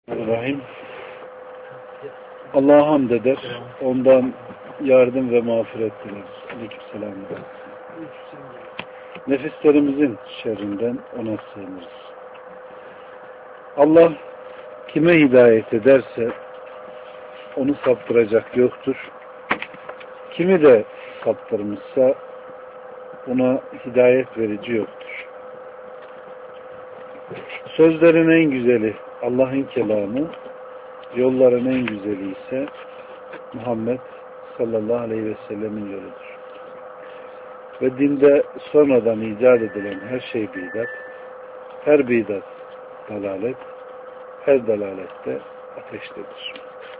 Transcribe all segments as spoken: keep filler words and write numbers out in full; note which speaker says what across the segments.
Speaker 1: Rahim. Allah'a hamd eder. Ondan yardım ve mağfiret dileriz. Aleykümselam. Nefislerimizin şerrinden ona sığınırız. Allah kime hidayet ederse onu saptıracak yoktur. Kimi de saptırmışsa ona hidayet verici yoktur. Sözlerin en güzeli Allah'ın kelamı, yolların en güzeli ise Muhammed sallallahu aleyhi ve sellemin yoludur. Ve dinde sonradan icat edilen her şey bidat, her bidat dalalet, her dalalette ateştedir.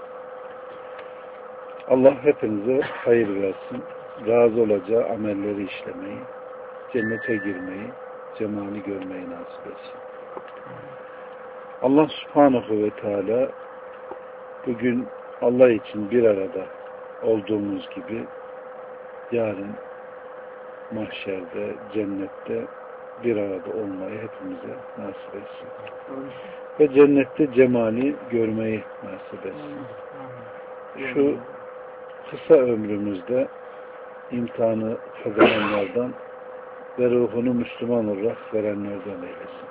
Speaker 1: Allah hepinize hayır versin, razı olacağı amelleri işlemeyi, cennete girmeyi, cemali görmeyi nasip etsin. Allah subhanahu ve teala bugün Allah için bir arada olduğumuz gibi yarın mahşerde, cennette bir arada olmayı hepimize nasip etsin. Ve cennette cemali görmeyi nasip etsin. Şu kısa ömrümüzde imtihanı kazananlardan ve ruhunu Müslüman olarak verenlerden eylesin.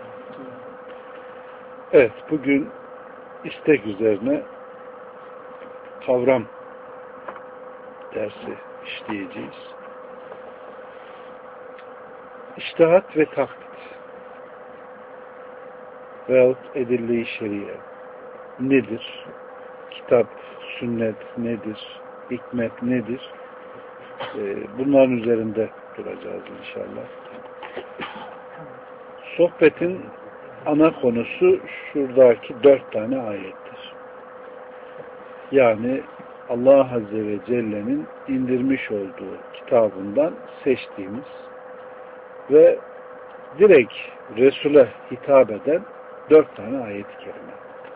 Speaker 1: Evet, bugün istek üzerine kavram dersi işleyeceğiz. İçtihat ve taklit veyahut edille-i şeriye nedir? Kitap, sünnet nedir? Hikmet nedir? Bunların üzerinde duracağız inşallah. Sohbetin ana konusu şuradaki dört tane ayettir. Yani Allah Azze ve Celle'nin indirmiş olduğu kitabından seçtiğimiz ve direkt Resul'e hitap eden dört tane ayet-i kerime.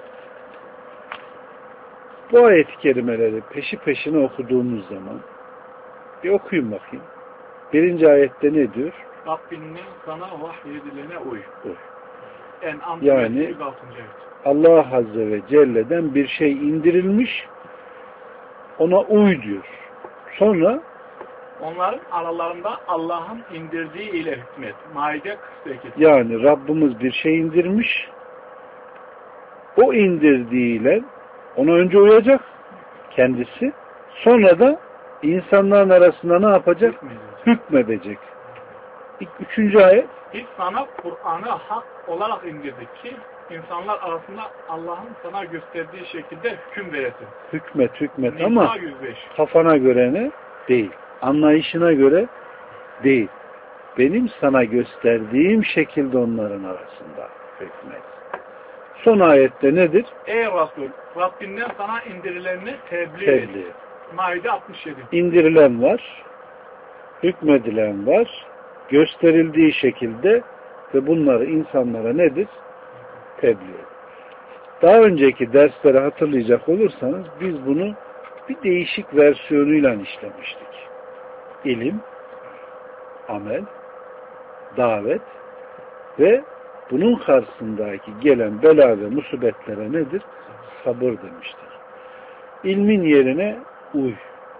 Speaker 1: Bu ayet-i kerimeleri peşi peşine okuduğumuz zaman bir okuyun bakayım. Birinci ayette ne diyor?
Speaker 2: Rabbinin sana vahyedilene uy.
Speaker 1: Uy.
Speaker 2: Yani
Speaker 1: Allah Azze ve Celle'den bir şey indirilmiş, ona uy diyor. Sonra
Speaker 2: onların aralarında Allah'ın indirdiği ile hükmet. Maide kırk sekiz.
Speaker 1: Yani Rabbimiz bir şey indirmiş, o indirdiğiyle ona önce uyacak kendisi, sonra da insanların arasında ne yapacak? Hükmedecek. İlk üçüncü ayet.
Speaker 2: Biz sana Kur'an'ı hak olarak indirdik ki insanlar arasında Allah'ın sana gösterdiği şekilde hüküm veresin.
Speaker 1: Hükmet hükmet
Speaker 2: Nisa
Speaker 1: ama
Speaker 2: yüz beş.
Speaker 1: Kafana göre ne? Değil. Anlayışına göre değil. Benim sana gösterdiğim şekilde onların arasında hükmet. Son ayette nedir?
Speaker 2: Ey Resul, Rabbinden sana indirilenini tebliğ,
Speaker 1: tebliğ.
Speaker 2: et. Maide altmış yedi.
Speaker 1: İndirilen var, hükmedilen var, gösterildiği şekilde ve bunları insanlara nedir? Tebliğ. Daha önceki dersleri hatırlayacak olursanız biz bunu bir değişik versiyonuyla işlemiştik. İlim, amel, davet ve bunun karşısındaki gelen bela ve musibetlere nedir? Sabır demiştik. İlmin yerine uy.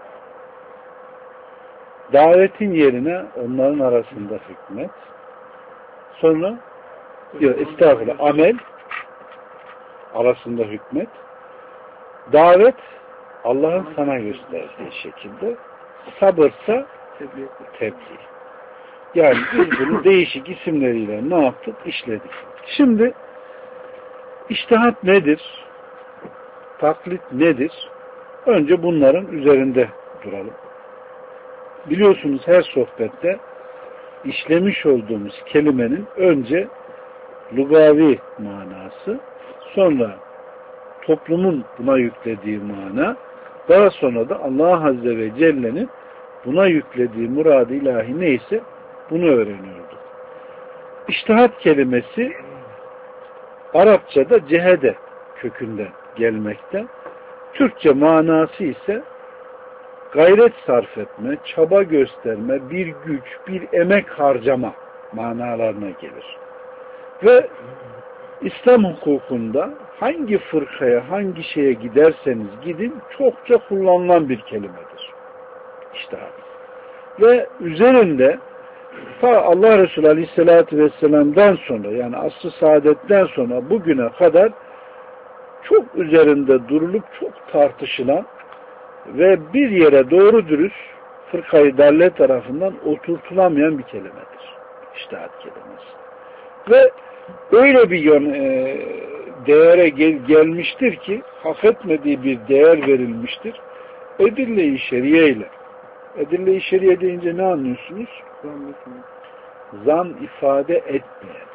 Speaker 1: Davetin yerine onların arasında hükmet. Sonra yok, estağfurullah, amel arasında hükmet. Davet Allah'ın sana gösterdiği şekilde, sabırsa tebliğ. Yani biz bunu değişik isimleriyle ne yaptık? İşledik. Şimdi içtihat nedir? Taklit nedir? Önce bunların üzerinde duralım. Biliyorsunuz her sohbette işlemiş olduğumuz kelimenin önce lugavi manası, sonra toplumun buna yüklediği mana, daha sonra da Allah Azze ve Celle'nin buna yüklediği murad-ı ilahi neyse bunu öğreniyorduk. İçtihat kelimesi Arapçada cehede kökünden gelmekte. Türkçe manası ise gayret sarf etme, çaba gösterme, bir güç, bir emek harcama manalarına gelir. Ve İslam hukukunda hangi fırkaya, hangi şeye giderseniz gidin çokça kullanılan bir kelimedir. İçtihat. Ve üzerinde ta Allah Resulü Aleyhisselatü Vesselam'dan sonra, yani asr-ı saadetten sonra bugüne kadar çok üzerinde durulup çok tartışılan ve bir yere doğru dürüst fırkayı dalle tarafından oturtulamayan bir kelimedir. İçtihat kelimesi. Ve öyle bir yön, e, değere gel, gelmiştir ki hak etmediği bir değer verilmiştir. Edille-i şeriye ile. Edille-i şeriye deyince ne anlıyorsunuz? Zan ifade etmeyen,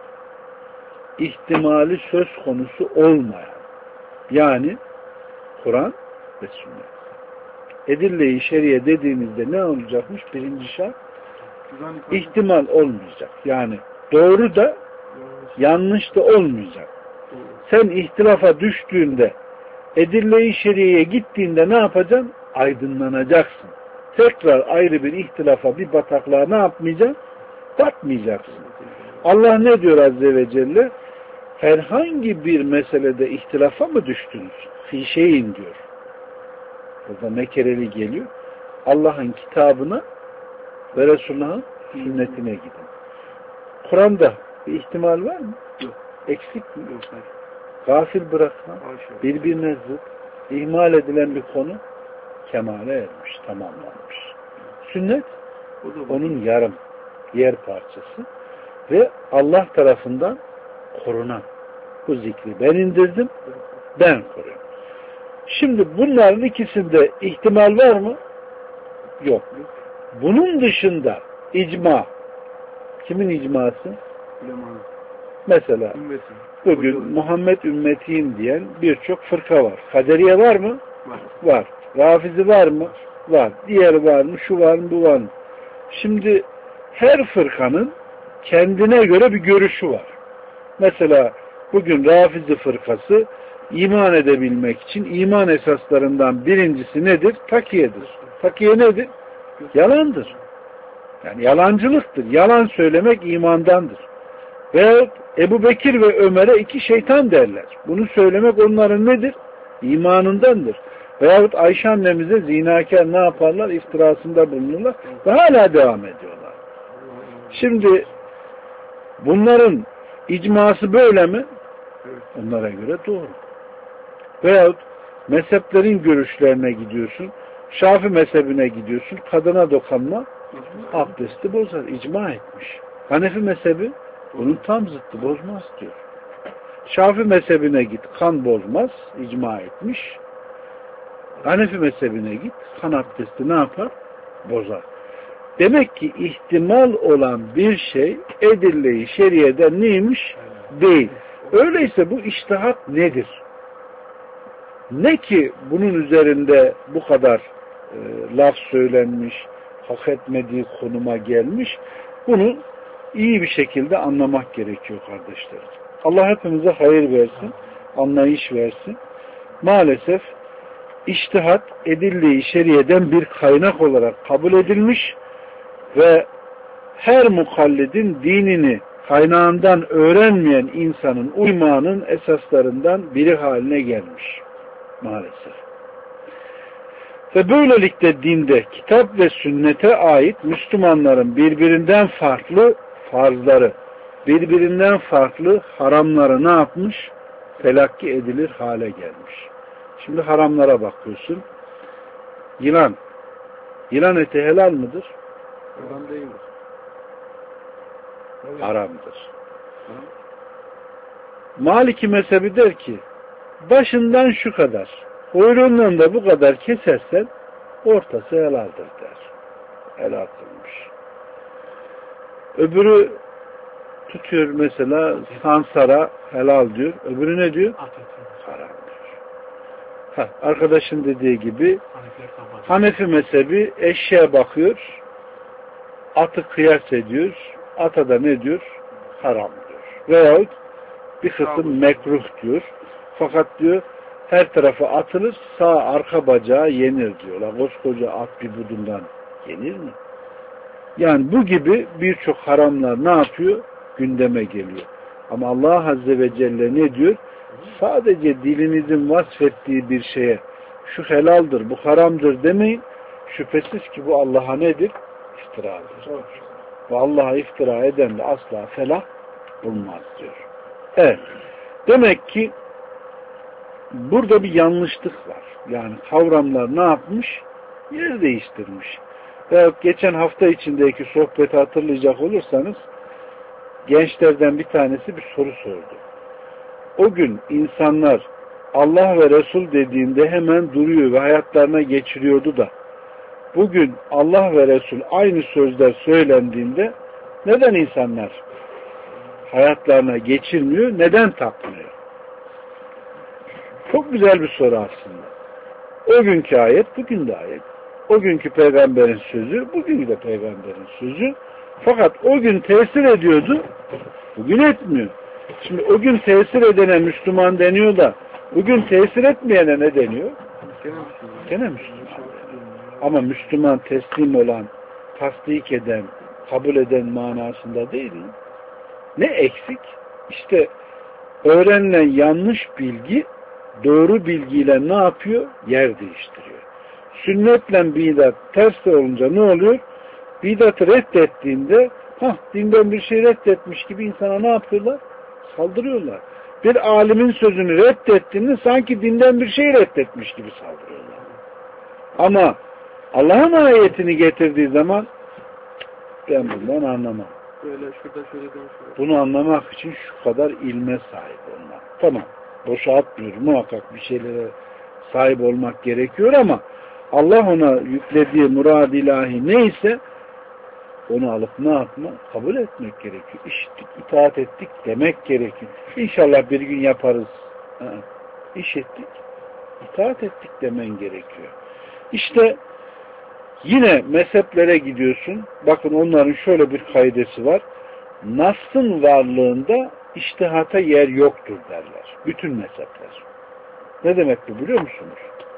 Speaker 1: ihtimali söz konusu olmayan, yani Kur'an ve sünnet. Edille-i şeriye dediğimizde ne olacakmış? Birinci şart, ihtimal olmayacak. Yani doğru da yanlış da olmayacak. Sen ihtilafa düştüğünde, edille-i şeriyeye gittiğinde ne yapacaksın? Aydınlanacaksın. Tekrar ayrı bir ihtilafa, bir bataklığa ne yapmayacaksın? Batmayacaksın. Allah ne diyor Azze ve Celle? Herhangi bir meselede ihtilafa mı düştünüz? Fi şeyin diyor. Burada nekereli geliyor. Allah'ın kitabına ve Resulullah'ın sünnetine gidin. Kur'an'da bir ihtimal var mı? Yok. Eksik mi? Yok. Gafil bırakma, birbirine zıt, ihmal edilen bir konu kemale ermiş, tamamlanmış. Sünnet onun yarım, yer parçası ve Allah tarafından korunan. Bu zikri ben indirdim, ben koruyorum. Şimdi bunların ikisinde ihtimal var mı? Yok. Bunun dışında icma. Kimin icması? Mesela bugün Muhammed ümmetiyim diyen birçok fırka var. Kaderiye var mı? Var. Var. Rafizi var mı? Var. Diğeri var mı? Şu var mı? Bu var mı? Şimdi her fırkanın kendine göre bir görüşü var. Mesela bugün Rafizi fırkası iman edebilmek için iman esaslarından birincisi nedir? Takiyedir. Takiye nedir? Yalandır. Yani yalancılıktır. Yalan söylemek imandandır. Veyahut Ebu Bekir ve Ömer'e iki şeytan derler. Bunu söylemek onların nedir? İmanındandır. Veyahut Ayşe annemize zinakar ne yaparlar? İftirasında bulunurlar ve hala devam ediyorlar. Şimdi bunların icması böyle mi? Onlara göre doğru. Veyahut mezheplerin görüşlerine gidiyorsun. Şafi mezhebine gidiyorsun. Kadına dokunma abdesti bozar. İcma etmiş. Hanefi mezhebi bunun tam zıttı, bozmaz diyor. Şafi mezhebine git, kan bozmaz, icma etmiş. Hanefi mezhebine git, kan abdesti ne yapar? Bozar. Demek ki ihtimal olan bir şey edille-i şeriyeden neymiş? Değil. Öyleyse bu içtihat nedir? Ne ki bunun üzerinde bu kadar e, laf söylenmiş, hak etmediği konuma gelmiş, bunu iyi bir şekilde anlamak gerekiyor kardeşlerim. Allah hepimize hayır versin, anlayış versin. Maalesef içtihat edille-i şeriyeden bir kaynak olarak kabul edilmiş ve her mukallidin dinini kaynağından öğrenmeyen insanın uymanın esaslarından biri haline gelmiş. Maalesef. Ve böylelikle dinde kitap ve sünnete ait Müslümanların birbirinden farklı farzları, birbirinden farklı haramları ne yapmış? Telakki edilir hale gelmiş. Şimdi haramlara bakıyorsun. Yılan. Yılan eti helal mıdır?
Speaker 3: Haram değildir.
Speaker 1: Haramdır. Maliki mezhebi der ki başından şu kadar, kuyruğundan da bu kadar kesersen ortası helaldir der. Helal kılmış. Öbürü tutuyor mesela sansara helal diyor. Öbürü ne diyor? Haram diyor. Ha, arkadaşın dediği gibi Hanefi mezhebi eşeğe bakıyor, atı kıyas ediyor, ata da ne diyor? Haram diyor. Veyahut bir kısım mekruh diyor. Fakat diyor her tarafa atılır, sağ arka bacağı yenir diyorlar. Koskoca at bir budundan yenir mi? Yani bu gibi birçok haramlar ne yapıyor? Gündeme geliyor. Ama Allah Azze ve Celle ne diyor? sadece dilinizin vasfettiği bir şeye şu helaldir, bu haramdır demeyin. Şüphesiz ki bu Allah'a nedir? İftiradır. Ve Allah'a iftira eden de asla felah bulmaz diyor. Evet. Demek ki burada bir yanlışlık var. Yani kavramlar ne yapmış? Yer değiştirmiş. Ve geçen hafta içindeki sohbeti hatırlayacak olursanız gençlerden bir tanesi bir soru sordu. O gün insanlar Allah ve Resul dediğinde hemen duruyor ve hayatlarına geçiriyordu da bugün Allah ve Resul aynı sözler söylendiğinde neden insanlar hayatlarına geçirmiyor, neden takmıyor? Çok güzel bir soru aslında. O günkü ayet, bugün de ayet. O günkü peygamberin sözü, bugün de peygamberin sözü. Fakat o gün tesir ediyordu, bugün etmiyor. Şimdi o gün tesir edene Müslüman deniyor da bugün tesir etmeyene ne deniyor? Gene Müslüman. Ama Müslüman teslim olan, tasdik eden, kabul eden manasında değil mi? Ne eksik? İşte öğrenilen yanlış bilgi doğru bilgiyle ne yapıyor? Yer değiştiriyor. Sünnetle bidat ters olunca ne oluyor? Bidatı reddettiğinde hah, dinden bir şey reddetmiş gibi insana ne yapıyorlar? Saldırıyorlar. Bir alimin sözünü reddettiğinde sanki dinden bir şey reddetmiş gibi saldırıyorlar. Ama Allah'ın ayetini getirdiği zaman ben bundan anlamam.
Speaker 3: Böyle şurada şöyle şöyle.
Speaker 1: Bunu anlamak için şu kadar ilme sahip olmak. Tamam. Boşa atmıyorum. Muhakkak bir şeylere sahip olmak gerekiyor ama Allah ona yüklediği murad ilahi neyse onu alıp ne yapma? Kabul etmek gerekiyor. İşittik, itaat ettik demek gerekiyor. İnşallah bir gün yaparız. Ha, iş ettik, itaat ettik demen gerekiyor. İşte yine mezheplere gidiyorsun. Bakın onların şöyle bir kaidesi var. Nas'ın varlığında içtihata yer yoktur derler. Bütün mezhepler. Ne demek bu biliyor musunuz?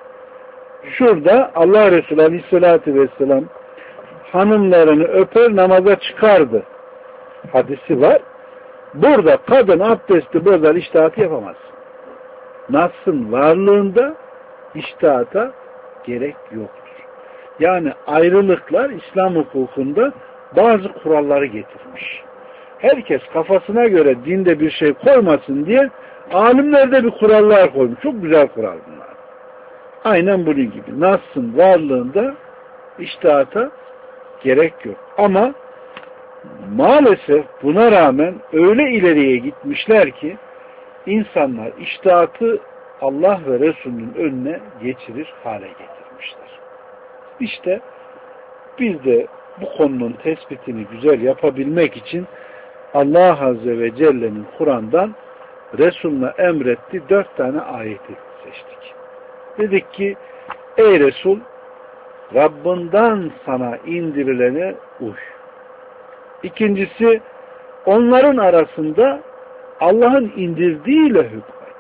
Speaker 1: Şurada Allah Resulü Aleyhisselatü Vesselam hanımlarını öper namaza çıkardı hadisi var. Burada kadın abdesti bozar, içtihat yapamaz. Nas'ın varlığında içtihata gerek yoktur. Yani ayrılıklar İslam hukukunda bazı kuralları getirmiş. Herkes kafasına göre dinde bir şey koymasın diye alimler de bir kurallar koymuş. Çok güzel kural bunlar. Aynen bunun gibi. Nas'ın varlığında içtihata gerek yok. Ama maalesef buna rağmen öyle ileriye gitmişler ki insanlar içtihatı Allah ve Resulünün önüne geçirir hale getirmişler. İşte biz de bu konunun tespitini güzel yapabilmek için Allah Azze ve Celle'nin Kur'an'dan Resulüne emretti dört tane ayeti seçtik. Dedik ki ey Resul Rabbinden sana indirilene uy. İkincisi onların arasında Allah'ın indirdiğiyle hükmet.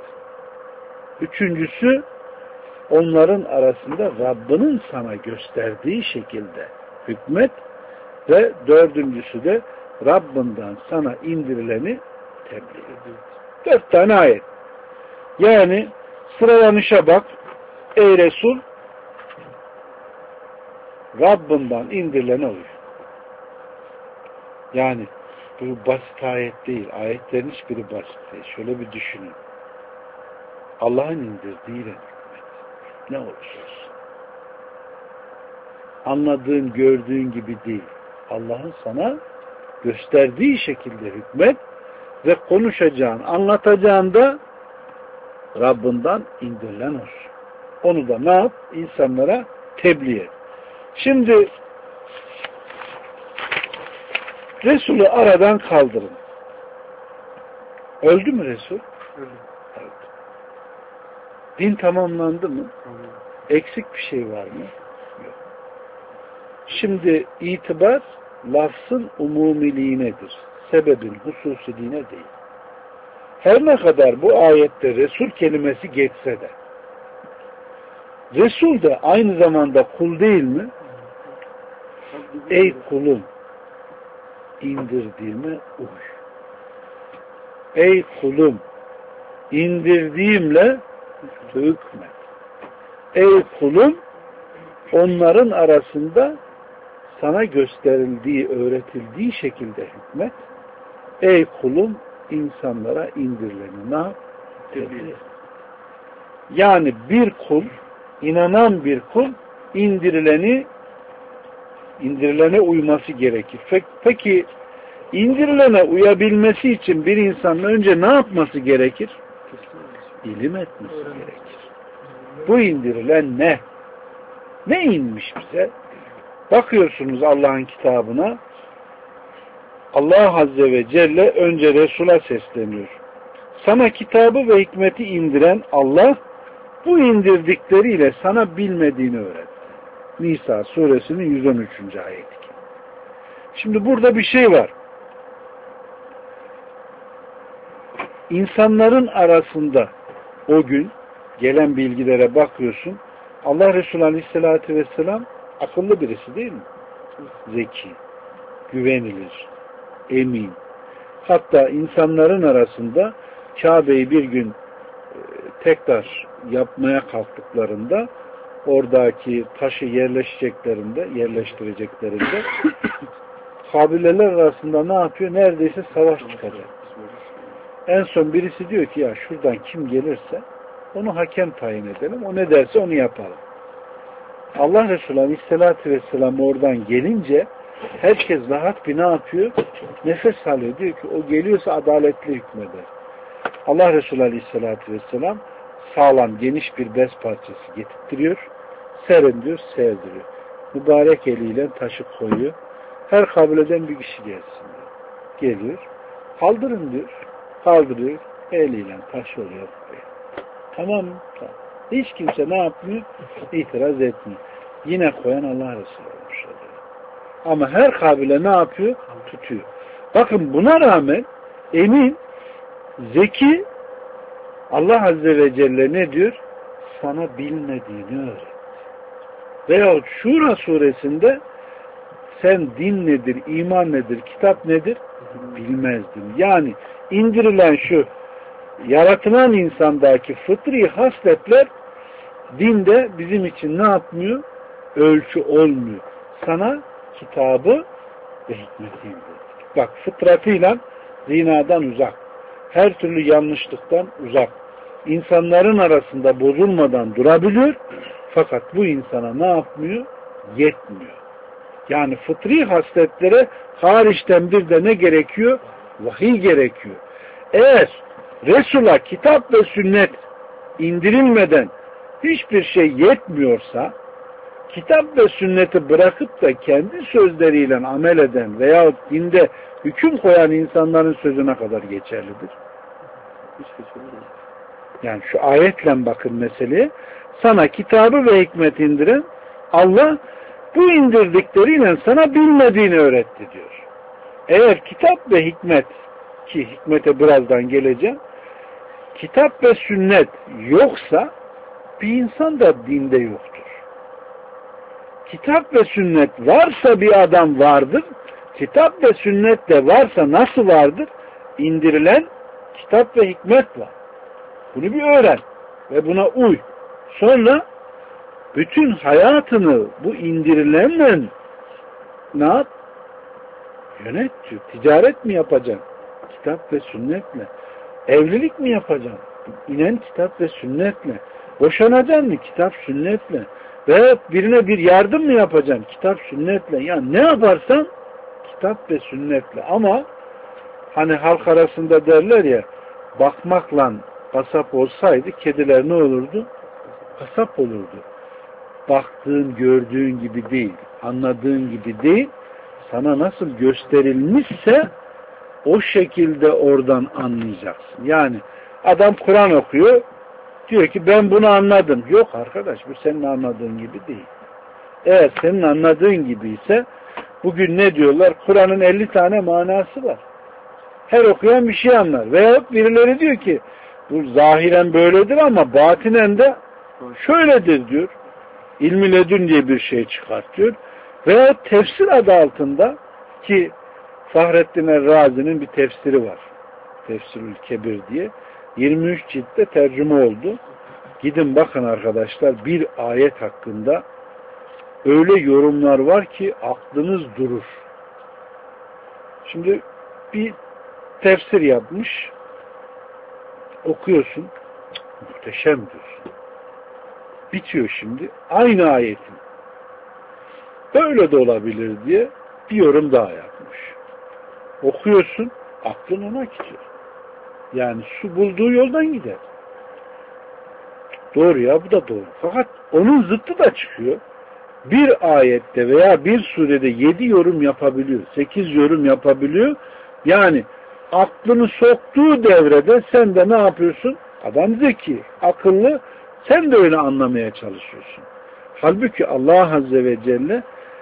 Speaker 1: Üçüncüsü onların arasında Rabbinin sana gösterdiği şekilde hükmet ve dördüncüsü de Rabbinden sana indirileni tebliğ ediyor. Dört tane ayet. Yani sıralanışa bak. Ey Resul Rabbinden indirilene uy. Yani bu basit ayet değil. Ayetlerin hiçbiri basit değil. Şöyle bir düşünün. Allah'ın indirdiğiyle hükmet. Ne olursa olsun. Anladığın, gördüğün gibi değil. Allah'ın sana gösterdiği şekilde hükmet ve konuşacağın, anlatacağın da Rabbinden indirilen olsun. Onu da ne yap? İnsanlara tebliğ et. Şimdi Resulü aradan kaldırın. Öldü mü Resul?
Speaker 3: Öldü.
Speaker 1: Öldü. Din tamamlandı mı?
Speaker 3: Tamam.
Speaker 1: Eksik bir şey var mı? Yok. Şimdi itibar lafzın umumiliğinedir. Sebebin hususiliğine değil. Her ne kadar bu ayette Resul kelimesi geçse de Resul de aynı zamanda kul değil mi? Ey kulum indirdiğime uy. Ey kulum indirdiğimle hükmet. Ey kulum, onların arasında sana gösterildiği, öğretildiği şekilde hükmet. Ey kulum, insanlara indirileni ne yap? Yani bir kul, inanan bir kul indirileni indirilene uyması gerekir. Peki indirilene uyabilmesi için bir insanın önce ne yapması gerekir? İlim etmesi gerekir. Bu indirilen ne? Ne inmiş bize? Bakıyorsunuz Allah'ın kitabına, Allah Azze ve Celle önce Resul'a sesleniyor. Sana kitabı ve hikmeti indiren Allah, bu indirdikleriyle sana bilmediğini öğretti. Nisa suresinin yüz on üçüncü ayeti. Şimdi burada bir şey var. İnsanların arasında o gün gelen bilgilere bakıyorsun. Allah Resulü Aleyhisselatü Vesselam akıllı birisi değil mi? Zeki, güvenilir, emin. Hatta insanların arasında Kabe'yi bir gün e, tekrar yapmaya kalktıklarında, oradaki taşı yerleşeceklerinde, yerleştireceklerinde kabileler arasında ne yapıyor? Neredeyse savaş çıkacak. En son birisi diyor ki ya şuradan kim gelirse onu hakem tayin edelim. O ne derse onu yapalım. Allah Resulü Aleyhisselatü Vesselam oradan gelince herkes rahat bir ne yapıyor? Nefes alıyor. Diyor ki o geliyorsa adaletli hükmeder. Allah Resulü Aleyhisselatü Vesselam sağlam geniş bir bez parçası getirtiyor. Serin diyor, sevdiriyor. Mübarek eliyle taşı koyuyor. Her kabileden bir kişi gelsin diyor. Geliyor. Kaldırın diyor. Kaldırıyor. Eliyle taş oluyor. Tamam mı? Tamam. Hiç kimse ne yapmıyor? İtiraz etmiyor. Yine koyan Allah Resulü olmuş oluyor. Ama her kabile ne yapıyor? Tutuyor. Bakın buna rağmen emin, zeki, Allah Azze ve Celle ne diyor? Sana bilmediğini öğret. Veyahut Şura suresinde sen din nedir, iman nedir, kitap nedir? Bilmezdin. Yani indirilen şu yaratılan insandaki fıtri hasletler dinde bizim için ne yapmıyor? Ölçü olmuyor. Sana kitabı ve hikmeti indirdik. Bak fıtratıyla zinadan uzak. Her türlü yanlışlıktan uzak. İnsanların arasında bozulmadan durabiliyor. Fakat bu insana ne yapmıyor? Yetmiyor. Yani fıtri hasletlere hariçten bir de ne gerekiyor? Vahiy gerekiyor. Eğer Resul'a kitap ve sünnet indirilmeden hiçbir şey yetmiyorsa, kitap ve sünneti bırakıp da kendi sözleriyle amel eden veyahut dinde hüküm koyan insanların sözüne kadar geçerlidir. Yani şu ayetle bakın meseleye. Sana kitabı ve hikmet indiren Allah bu indirdikleriyle sana bilmediğini öğretti diyor. Eğer kitap ve hikmet, ki hikmete birazdan geleceğim, kitap ve sünnet yoksa bir insan da dinde yoktur. Kitap ve sünnet varsa bir adam vardır. Kitap ve sünnet de varsa nasıl vardır? İndirilen kitap ve hikmet var. Bunu bir öğren ve buna uy. Sonra bütün hayatını bu indirilenle ne yap? Yönet diyor. Ticaret mi yapacaksın? Kitap ve sünnetle. Evlilik mi yapacaksın? İnen kitap ve sünnetle. Boşanacaksın mı? Kitap sünnetle. Veya birine bir yardım mı yapacaksın? Kitap sünnetle. Yani ne yaparsan kitap ve sünnetle. Ama hani halk arasında derler ya, bakmakla kasap olsaydı kediler ne olurdu? Kasap olurdu. Baktığın, gördüğün gibi değil, anladığın gibi değil, sana nasıl gösterilmişse o şekilde oradan anlayacaksın. Yani adam Kur'an okuyor, diyor ki ben bunu anladım. Yok arkadaş, bu senin anladığın gibi değil. Eğer senin anladığın gibi ise bugün ne diyorlar? Kur'an'ın elli tane manası var. Her okuyan bir şey anlar. Veyahut birileri diyor ki bu zahiren böyledir ama batinen de şöyledir diyor. İlmi ledün diye bir şey çıkartıyor. Veya tefsir adı altında, ki Fahrettin Er-Razi'nin bir tefsiri var. Tefsirül Kebir diye. yirmi üç ciltte tercüme oldu. Gidin bakın arkadaşlar, bir ayet hakkında öyle yorumlar var ki aklınız durur. Şimdi bir tefsir yapmış, okuyorsun, muhteşem diyorsun. Bitiyor şimdi, aynı ayetin böyle de olabilir diye bir yorum daha yapmış. Okuyorsun, aklın ona gidiyor. Yani su bulduğu yoldan gider. Doğru ya, bu da doğru. Fakat onun zıttı da çıkıyor. Bir ayette veya bir surede yedi yorum yapabiliyor, sekiz yorum yapabiliyor. Yani aklını soktuğu devrede sen de ne yapıyorsun? Adam zeki, akıllı, sen de öyle anlamaya çalışıyorsun. Halbuki Allah Azze ve Celle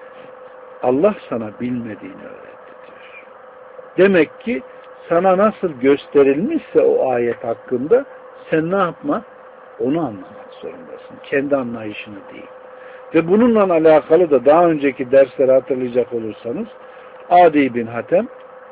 Speaker 1: Allah sana bilmediğini öğretti diyor. Demek ki sana nasıl gösterilmişse o ayet hakkında sen ne yapma? Onu anlamak zorundasın. Kendi anlayışını değil. Ve bununla alakalı da daha önceki dersleri hatırlayacak olursanız Adi bin Hatem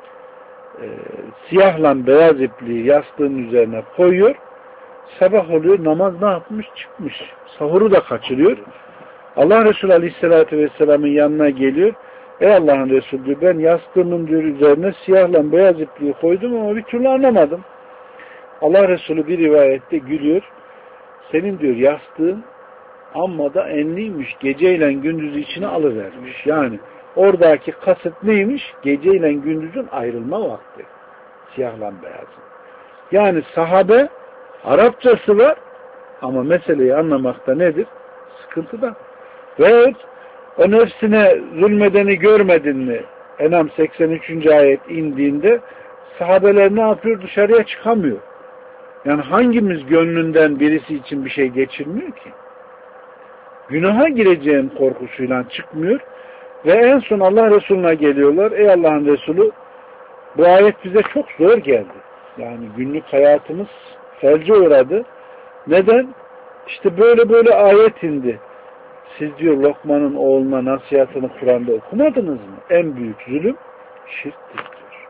Speaker 1: e, siyahla beyaz ipliği yastığın üzerine koyuyor. Sabah oluyor, namaz ne yapmış? Çıkmış. Sahuru da kaçırıyor. Allah Resulü Aleyhisselatü Vesselam'ın yanına geliyor. Ey Allah'ın Resulü diyor, ben yastığımın diyor üzerine siyahla beyaz ipliği koydum ama bir türlü anlamadım. Allah Resulü bir rivayette gülüyor. Senin diyor yastığın amma da enliymiş. Geceyle gündüzü içine alıvermiş. Yani oradaki kasıt neymiş? Geceyle gündüzün ayrılma vakti. Siyahla beyazın. Yani sahabe Arapçası var ama meseleyi anlamakta nedir? Sıkıntıda. Ve o nefsine zulmedeni görmedin mi? Enam seksen üçüncü ayet indiğinde sahabeler ne yapıyor? Dışarıya çıkamıyor. Yani hangimiz gönlünden birisi için bir şey geçirmiyor ki? Günaha gireceğin korkusuyla çıkmıyor ve en son Allah Resulü'ne geliyorlar. Ey Allah'ın Resulü, bu ayet bize çok zor geldi. Yani günlük hayatımız felce uğradı. Neden? İşte böyle böyle ayet indi. Siz diyor Lokman'ın oğluna nasihatını Kur'an'da okumadınız mı? En büyük zulüm şirktir diyor.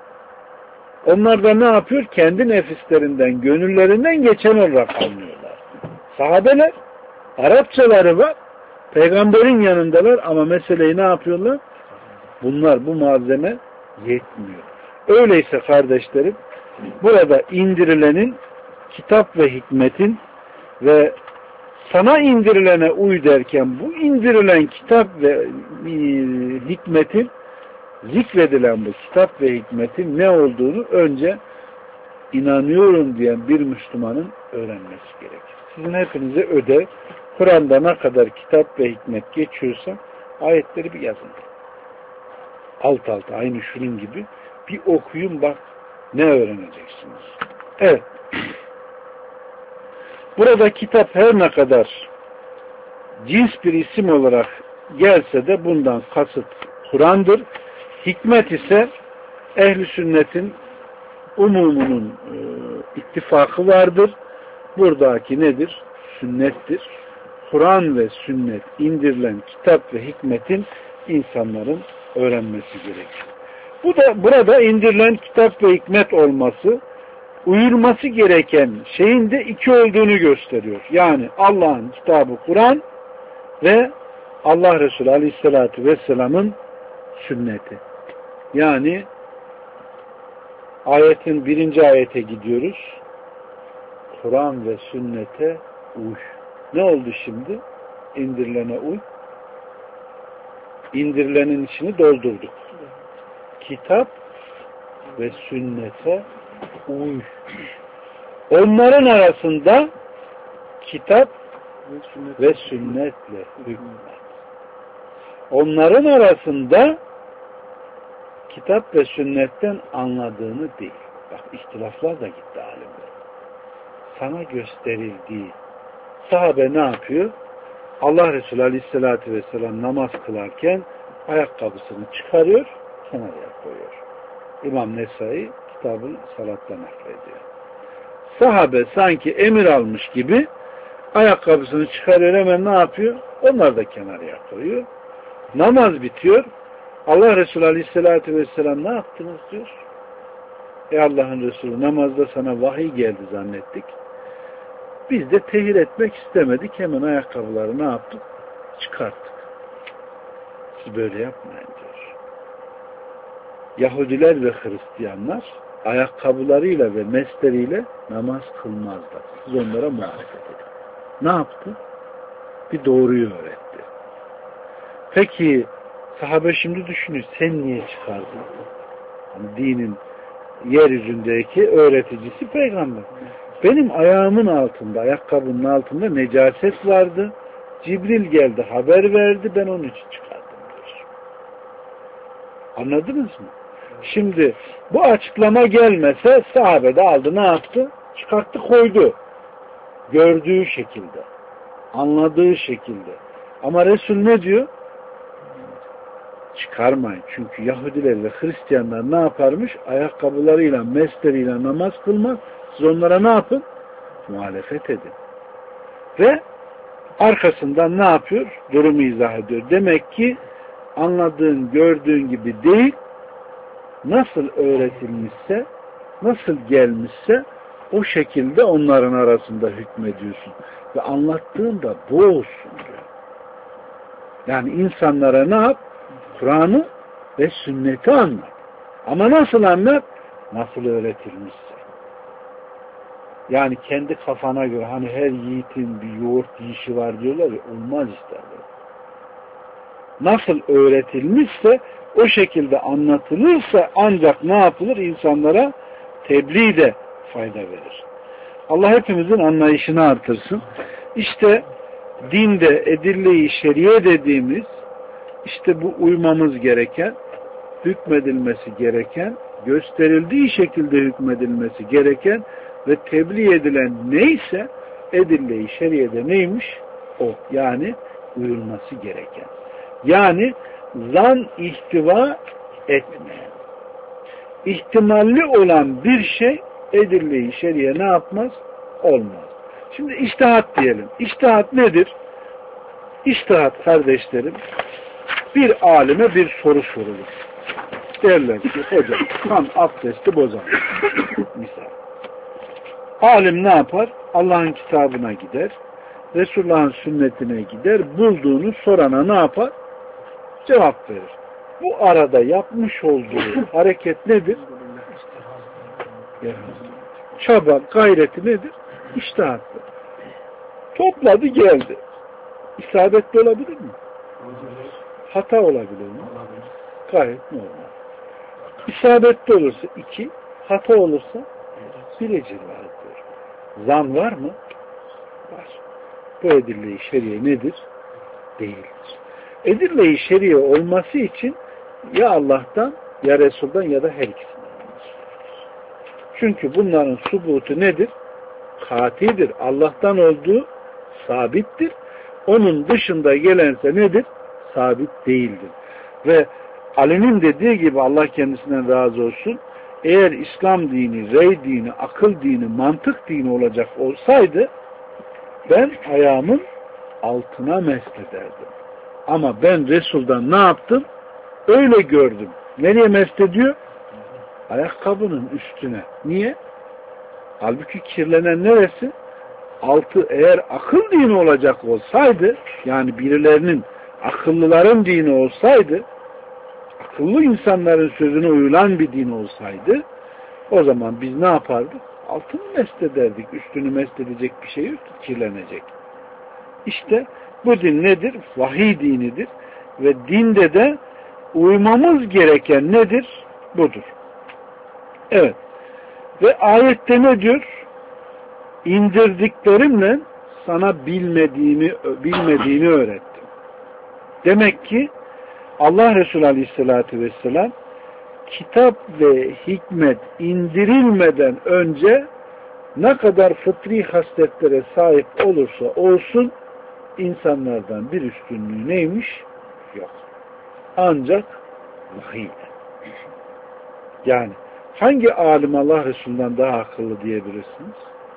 Speaker 1: Onlar da ne yapıyor? Kendi nefislerinden, gönüllerinden geçen olarak anlıyorlar. Sahabeler Arapçaları var. Peygamberin yanındalar ama meseleyi ne yapıyorlar? Bunlar, bu malzeme yetmiyor. Öyleyse kardeşlerim, burada indirilenin kitap ve hikmetin ve sana indirilene uy derken bu indirilen kitap ve e, hikmetin, zikredilen bu kitap ve hikmetin ne olduğunu önce inanıyorum diyen bir Müslümanın öğrenmesi gerekir. Sizin hepinize ödev, Kur'an'da ne kadar kitap ve hikmet geçiyorsa ayetleri bir yazın. Alt alta aynı şunun gibi bir okuyun, bak ne öğreneceksiniz. Evet. Burada kitap her ne kadar cins bir isim olarak gelse de bundan kasıt Kur'an'dır. Hikmet ise ehl-i sünnetin umumunun e, ittifakı vardır. Buradaki nedir? Sünnettir. Kur'an ve sünnet indirilen kitap ve hikmetin insanların öğrenmesi gerekir. Bu da burada indirilen kitap ve hikmet olması, uyulması gereken şeyin de iki olduğunu gösteriyor. Yani Allah'ın kitabı Kur'an ve Allah Resulü Aleyhisselatü Vesselam'ın sünneti. Yani ayetin birinci ayete gidiyoruz. Kur'an ve sünnete uy. Ne oldu şimdi? İndirilene uy. İndirilenin içini doldurduk. Kitap ve sünnete uy. Onların arasında kitap ve sünnetle hükmet. Onların arasında kitap ve sünnetten anladığını değil. Bak ihtilaflar da gitti alimler. Sana gösterildiği, sahabe ne yapıyor? Allah Resulü Aleyhisselatü Vesselam namaz kılarken ayakkabısını çıkarıyor, kenara koyuyor. İmam Nesai kitabı salatla naklediyor. Sahabe sanki emir almış gibi ayakkabısını çıkarıyor, hemen ne yapıyor? Onlar da kenara koyuyor. Namaz bitiyor. Allah Resulü Aleyhisselatü Vesselam ne yaptınız diyor. Ey Allah'ın Resulü, namazda sana vahiy geldi zannettik. Biz de tehir etmek istemedik. Hemen ayakkabıları ne yaptık? Çıkarttık. Siz böyle yapmayın diyor. Yahudiler ve Hristiyanlar ayakkabılarıyla ve mesleriyle namaz kılmazlar. Siz onlara muhalefet edin. Ne yaptı? Bir doğruyu öğretti. Peki sahabe şimdi düşünüyor, sen niye çıkardın? Yani dinin yeryüzündeki öğreticisi peygamber. Benim ayağımın altında, ayakkabının altında necaset vardı. Cibril geldi, haber verdi, ben onun için çıkardım diyor. Anladınız mı? Şimdi bu açıklama gelmese sahabe de aldı, ne yaptı? Çıkarttı, koydu. Gördüğü şekilde, anladığı şekilde. Ama Resul ne diyor? Çıkarmayın. Çünkü Yahudiler ve Hristiyanlar ne yaparmış? Ayakkabılarıyla, mesleriyle namaz kılmaz. Siz onlara ne yapın? Muhalefet edin. Ve arkasından ne yapıyor? Durumu izah ediyor. Demek ki anladığın, gördüğün gibi değil, nasıl öğretilmişse, nasıl gelmişse o şekilde onların arasında hükmediyorsun. Ve anlattığın da bu olsun diyor. Yani insanlara ne yap? Kur'an'ı ve sünneti anlat. Ama nasıl anlat? Nasıl öğretilmişse. Yani kendi kafana göre, hani her yiğitin bir yoğurt yiyişi var diyorlar ya, olmaz işte. Nasıl öğretilmişse o şekilde anlatılırsa ancak ne yapılır? İnsanlara tebliğ de fayda verir. Allah hepimizin anlayışını artırsın. İşte dinde edille-i şeriye dediğimiz, işte bu uymamız gereken, hükmedilmesi gereken, gösterildiği şekilde hükmedilmesi gereken ve tebliğ edilen neyse edille-i şeriyede neymiş? O. Yani uyulması gereken. Yani zan ihtiva etmeyen. İhtimalli olan bir şey edille-i şeriye ne yapmaz? Olmaz. Şimdi içtihat diyelim. İçtihat nedir? İçtihat kardeşlerim, bir alime bir soru sorulur. Derler ki hocam kan abdesti bozar. Misal. Alim ne yapar? Allah'ın kitabına gider. Resulullah'ın sünnetine gider. Bulduğunu sorana ne yapar? Cevap verir. Bu arada yapmış olduğu hareket nedir? Çaba, gayreti nedir? İçtihattır. Topladı geldi. İsabetli olabilir mi? Hata olabilir mi? Gayet normal. İsabetli olursa iki, hata olursa bir ecir var diyor. Zan var mı? Var. Bu edille-i şeriye nedir? Değildir. Edille-i şeriye olması için ya Allah'tan ya Resul'dan ya da her ikisinden. Çünkü bunların subutu nedir? Katidir. Allah'tan olduğu sabittir. Onun dışında gelense nedir? Sabit değildir. Ve Ali'nin dediği gibi, Allah kendisinden razı olsun, eğer İslam dini, rey dini, akıl dini, mantık dini olacak olsaydı ben ayağımın altına meslederdim. Ama ben Resul'dan ne yaptım? Öyle gördüm. Nereye meslediyor? Ayakkabının üstüne. Niye? Halbuki kirlenen neresi? Altı. Eğer akıl dini olacak olsaydı, yani birilerinin, akıllıların dini olsaydı, akıllı insanların sözüne uyulan bir din olsaydı, o zaman biz ne yapardık? Altını meslederdik. Üstünü mesledecek bir şey yok, kirlenecek. İşte bu din nedir? Vahiy dinidir. Ve dinde de uymamız gereken nedir? Budur. Evet. Ve ayette ne diyor? İndirdiklerimle sana bilmediğini, bilmediğini öğrettim. Demek ki Allah Resulü Aleyhisselatü Vesselam kitap ve hikmet indirilmeden önce ne kadar fıtri hasletlere sahip olursa olsun insanlardan bir üstünlüğü neymiş? Yok. Ancak vahiy. Yani hangi alim Allah Resulü'nden daha akıllı diyebilirsiniz?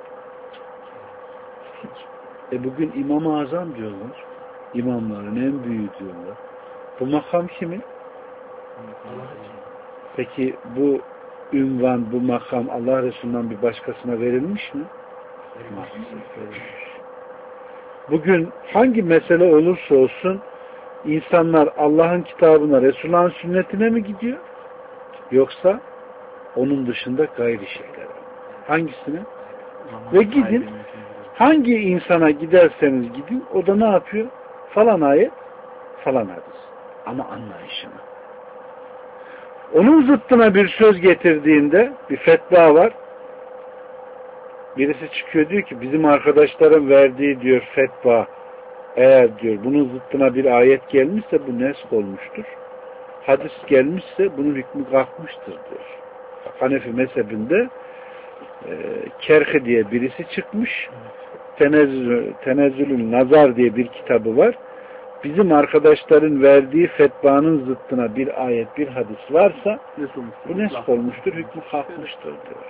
Speaker 1: Hiç. E bugün İmam-ı Azam diyorlar. İmamların en büyüğü diyorlar. Bu makam kimin? Peki bu ünvan, bu makam Allah Resulü'nden bir başkasına verilmiş mi? Maalesef verilmiş. Bugün hangi mesele olursa olsun insanlar Allah'ın kitabına, Resulullah'ın sünnetine mi gidiyor? Yoksa onun dışında gayri şeylere. Hangisine? Ve gidin, hangi insana giderseniz gidin, o da ne yapıyor? Falan ayet, falan hadis. Ama anlayışını. Onun zıttına bir söz getirdiğinde bir fetva var. Birisi çıkıyor diyor ki bizim arkadaşların verdiği diyor fetva, eğer diyor bunun zıttına bir ayet gelmişse bu nesk olmuştur. Hadis gelmişse bunun hükmü kalkmıştır diyor. Hanefi mezhebinde e, Kerhi diye birisi çıkmış. Tenezzül, Tenezzülün Nazar diye bir kitabı var. Bizim arkadaşların verdiği fetvanın zıttına bir ayet, bir hadis varsa bu nesk olmuştur, hükmü kalkmıştır diyor.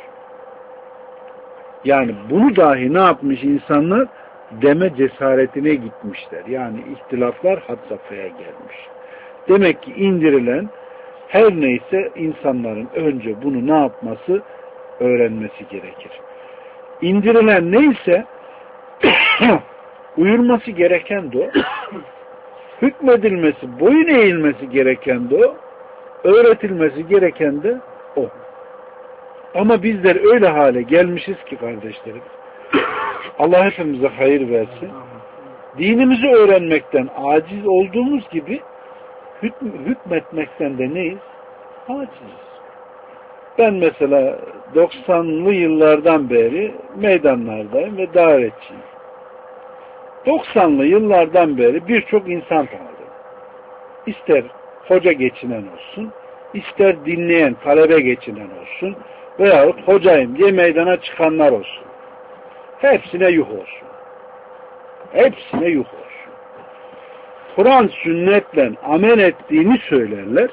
Speaker 1: Yani bunu dahi ne yapmış insanlar? Deme cesaretine gitmişler. Yani ihtilaflar had safhaya gelmiş. Demek ki indirilen her neyse insanların önce bunu ne yapması? Öğrenmesi gerekir. İndirilen neyse uyulması gereken de o. Hükmedilmesi, boyun eğilmesi gereken de o. Öğretilmesi gereken de o. Ama bizler öyle hale gelmişiz ki kardeşlerim. Allah hepimize hayır versin. Dinimizi öğrenmekten aciz olduğumuz gibi hükm hükmetmekten de neyiz? Aciziz. Ben mesela doksanlı yıllardan beri meydanlardayım ve davetçiyim. doksanlı yıllardan beri birçok insan tanıdım. İster hoca geçinen olsun, ister dinleyen, talebe geçinen olsun veyahut hocayım diye meydana çıkanlar olsun. Hepsine yuh olsun. Hepsine yuh olsun. Kur'an sünnetle amel ettiğini söylerler.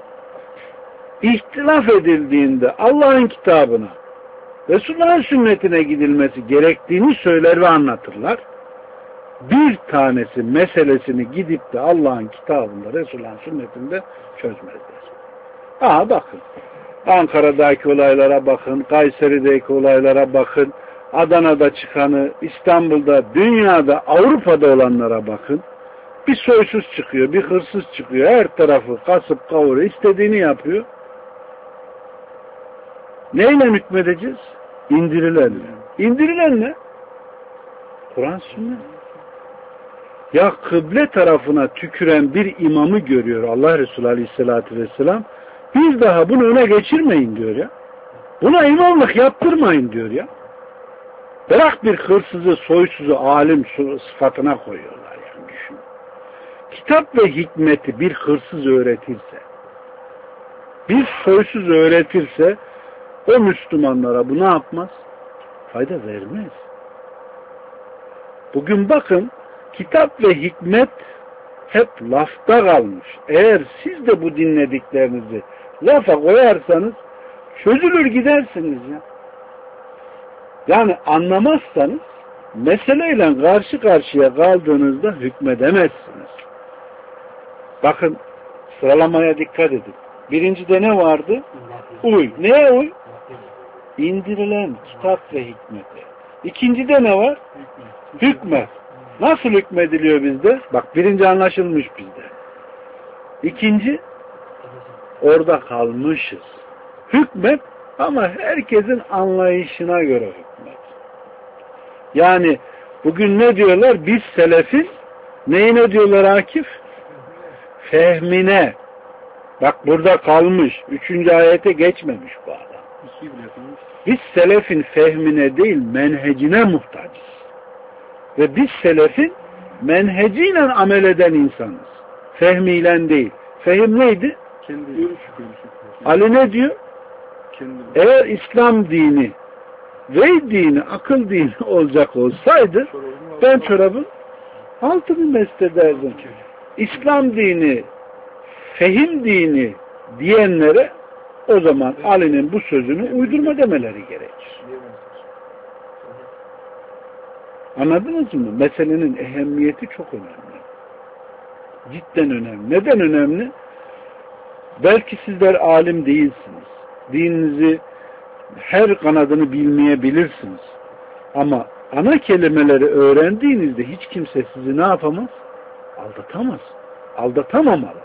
Speaker 1: İhtilaf edildiğinde Allah'ın kitabına, Resulullah'ın sünnetine gidilmesi gerektiğini söyler ve anlatırlar. Bir tanesi meselesini gidip de Allah'ın kitabında, Resulullah'ın sünnetinde çözmezler. Aha bakın. Ankara'daki olaylara bakın, Kayseri'deki olaylara bakın, Adana'da çıkanı, İstanbul'da, dünyada, Avrupa'da olanlara bakın. Bir soysuz çıkıyor, bir hırsız çıkıyor, her tarafı kasıp kavuruyor, istediğini yapıyor. Neyle hükmedeceğiz? İndirilenle. İndirilen ne? Kur'an sünnet. Ya kıble tarafına tüküren bir imamı görüyor Allah Resulü Aleyhisselatü Vesselam. Bir daha bunu öne geçirmeyin diyor ya. Buna imamlık yaptırmayın diyor ya. Bırak bir hırsızı, soysuzu alim sıfatına koyuyorlar yani düşün. Kitap ve hikmeti bir hırsız öğretirse, bir soysuz öğretirse o Müslümanlara bu ne yapmaz? Fayda vermez. Bugün bakın kitap ve hikmet hep lafta kalmış. Eğer siz de bu dinlediklerinizi lafa koyarsanız çözülür gidersiniz ya. Yani anlamazsanız meseleyle karşı karşıya kaldığınızda hükmedemezsiniz. Bakın sıralamaya dikkat edin. Birincide ne vardı? Uy. Neye uy? İndirilen kitap ve hikmete. İkincide ne var? Hükmet. Nasıl hükmediliyor bizde? Bak birinci anlaşılmış bizde. İkinci orada kalmışız. Hükmet ama herkesin anlayışına göre hükmet. Yani bugün ne diyorlar? Biz selefin neyine diyorlar Akif? Fehmine. Bak burada kalmış. Üçüncü ayete geçmemiş bu adam. Biz selefin fehmine değil menhecine muhtacız. Ve biz selefin menheciyle amel eden insanız. Fehmiyle değil. Fehim neydi?
Speaker 3: Kendi görüşü,
Speaker 1: Ali ne diyor?
Speaker 3: Kendi.
Speaker 1: Eğer İslam dini ve dini, akıl dini olacak olsaydı ben çorabın altını mest ederdim. İslam dini, fehim dini diyenlere o zaman Ali'nin bu sözünü uydurma demeleri gerekir. Anladınız mı? Meselenin ehemmiyeti çok önemli. Cidden önemli. Neden önemli? Belki sizler alim değilsiniz. dininizi her kanadını bilmeyebilirsiniz. Ama ana kelimeleri öğrendiğinizde hiç kimse sizi ne yapamaz? Aldatamaz. Aldatamamalı.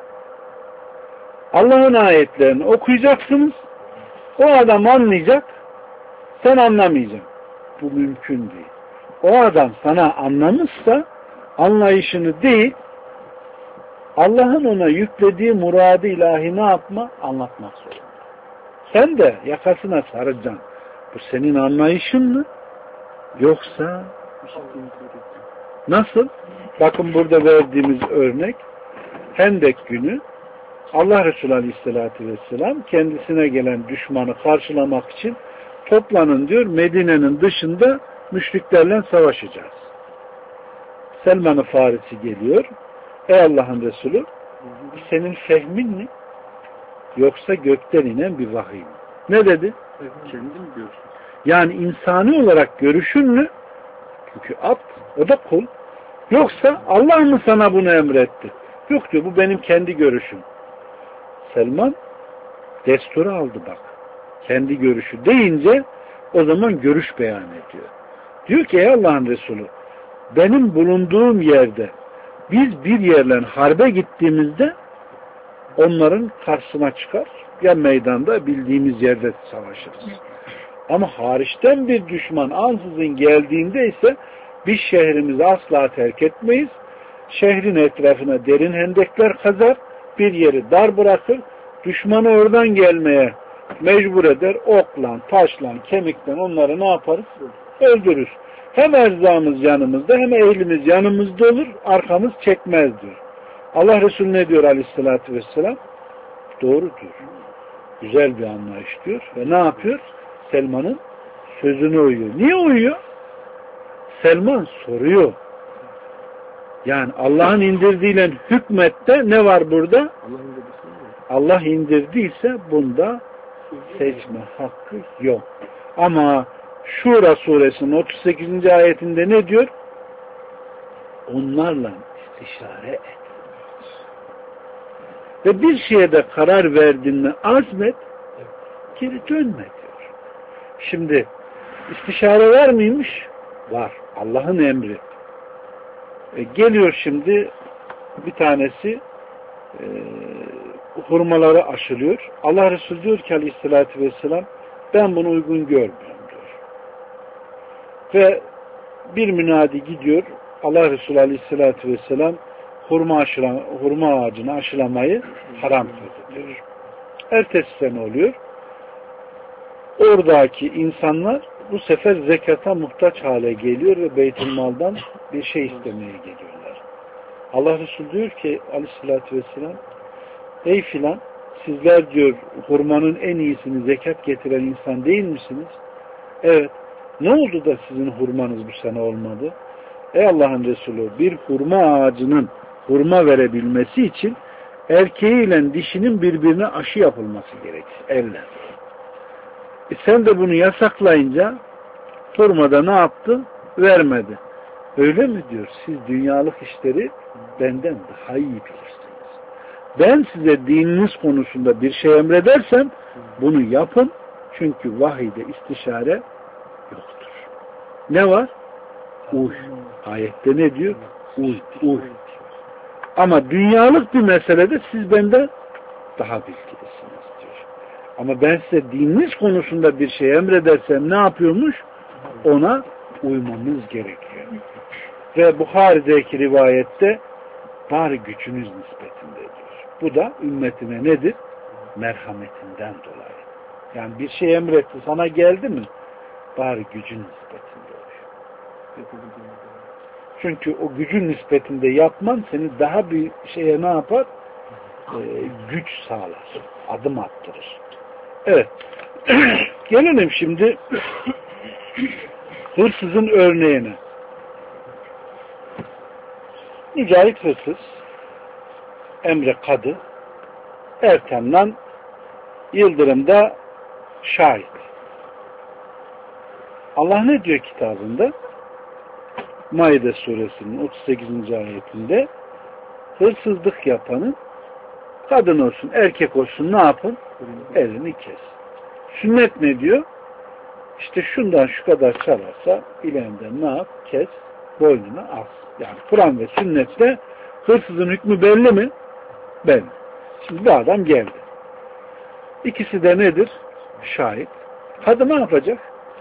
Speaker 1: Allah'ın ayetlerini okuyacaksınız. O adam anlayacak. Sen anlamayacaksın. Bu mümkün değil. O adam sana anlamışsa anlayışını değil, Allah'ın ona yüklediği muradı ilahi ne yapma? Anlatmak zorunda. Sen de yakasına saracaksın. Bu senin anlayışın mı? Yoksa nasıl? Bakın burada verdiğimiz örnek Hendek günü Allah Resulü Aleyhisselatü Vesselam kendisine gelen düşmanı karşılamak için toplanın diyor, Medine'nin dışında müşriklerle savaşacağız. Selman-ı Farisi geliyor. Ey Allah'ın Resulü, senin fehmin mi? Yoksa gökten inen bir vahiy mi? Ne dedi?
Speaker 3: Kendim görüşüm.
Speaker 1: Yani insani olarak görüşün mü? Çünkü abd, o da kul. Yoksa Allah mı sana bunu emretti? Yok diyor, bu benim kendi görüşüm. Selman desturu aldı bak. Kendi görüşü deyince o zaman görüş beyan ediyor. Diyor ki ey Allah'ın Resulü, benim bulunduğum yerde biz bir yerle harbe gittiğimizde onların karşısına çıkar. Ya meydanda bildiğimiz yerde savaşırız. Ama hariçten bir düşman ansızın geldiğinde ise biz şehrimizi asla terk etmeyiz. Şehrin etrafına derin hendekler kazar, bir yeri dar bırakır, düşmanı oradan gelmeye mecbur eder, okla, taşla, kemikle onları ne yaparız? Öldürürüz. Hem erzağımız yanımızda hem ehlimiz yanımızda olur, arkamız çekmez diyor. Allah Resulü ne diyor Aleyhisselatü Vesselam? Doğru diyor. Güzel bir anlayış diyor. Ve ne yapıyor? Selman'ın sözüne uyuyor. Niye uyuyor? Selman soruyor. Yani Allah'ın indirdiğiyle hükmette ne var burada? Allah indirdiyse bunda seçme hakkı yok. Ama Şura suresinin otuz sekizinci ayetinde ne diyor? Onlarla istişare et. Ve bir şeye de karar verdiğinde azmet, geri dönme diyor. Şimdi istişare var mıymış? Var. Allah'ın emri. E, geliyor şimdi bir tanesi e, hurmaları aşılıyor. Allah Resulü diyor ki Aleyhisselatü Vesselam, ben bunu uygun görmüyorum diyor. Ve bir münadi gidiyor. Allah Resulü Aleyhisselatü Vesselam hurma, aşılan, hurma ağacını aşılamayı haram kıldı diyor. Ertesi sene oluyor. Oradaki insanlar bu sefer zekata muhtaç hale geliyor ve Beytülmal'dan bir şey istemeye geliyorlar. Allah Resulü diyor ki Aleyhisselatü Vesselam, ey filan, sizler diyor hurmanın en iyisini zekat getiren insan değil misiniz? Evet. Ne oldu da sizin hurmanız bu sene olmadı? Ey Allah'ın Resulü, bir hurma ağacının hurma verebilmesi için erkeğiyle dişinin birbirine aşı yapılması gerekir. Elle. E sen de bunu yasaklayınca hurmada ne yaptı? Vermedi. Öyle mi diyor? Siz dünyalık işleri benden daha iyi bilirsiniz. Ben size dininiz konusunda bir şey emredersem bunu yapın. Çünkü vahiyde istişare yoktur. Ne var? Uy. Ayette ne diyor? Uy. Uy. Ama dünyalık bir meselede siz benden daha bilgilisiniz diyor. Ama ben size dininiz konusunda bir şey emredersem ne yapıyormuş? Ona uymamız gerekiyor. Ve Buhari'deki rivayette bari gücünüz nispetinde diyor. Bu da ümmetine nedir? Merhametinden dolayı. Yani bir şey emretti, sana geldi mi? Bari gücün nispetinde oluyor. Çünkü o gücün nispetinde yapman seni daha bir şeye ne yapar? Ee, güç sağlar. Adım attırır. Evet. Gelelim şimdi hırsızın örneğine. Mücahit hırsız, Emre Kadı, Ertem'den Yıldırım'da şahit. Allah ne diyor kitabında? Maide suresinin otuz sekizinci ayetinde hırsızlık yapanın kadın olsun, erkek olsun ne yapın? Elini kes. Sünnet ne diyor? İşte şundan şu kadar çalarsa bileğinden ne yap? Kes, boynuna as. Yani Kur'an ve sünnetle hırsızın hükmü belli mi? Belli. Şimdi bir adam geldi. İkisi de nedir? Şahit. Kadın ne yapacak?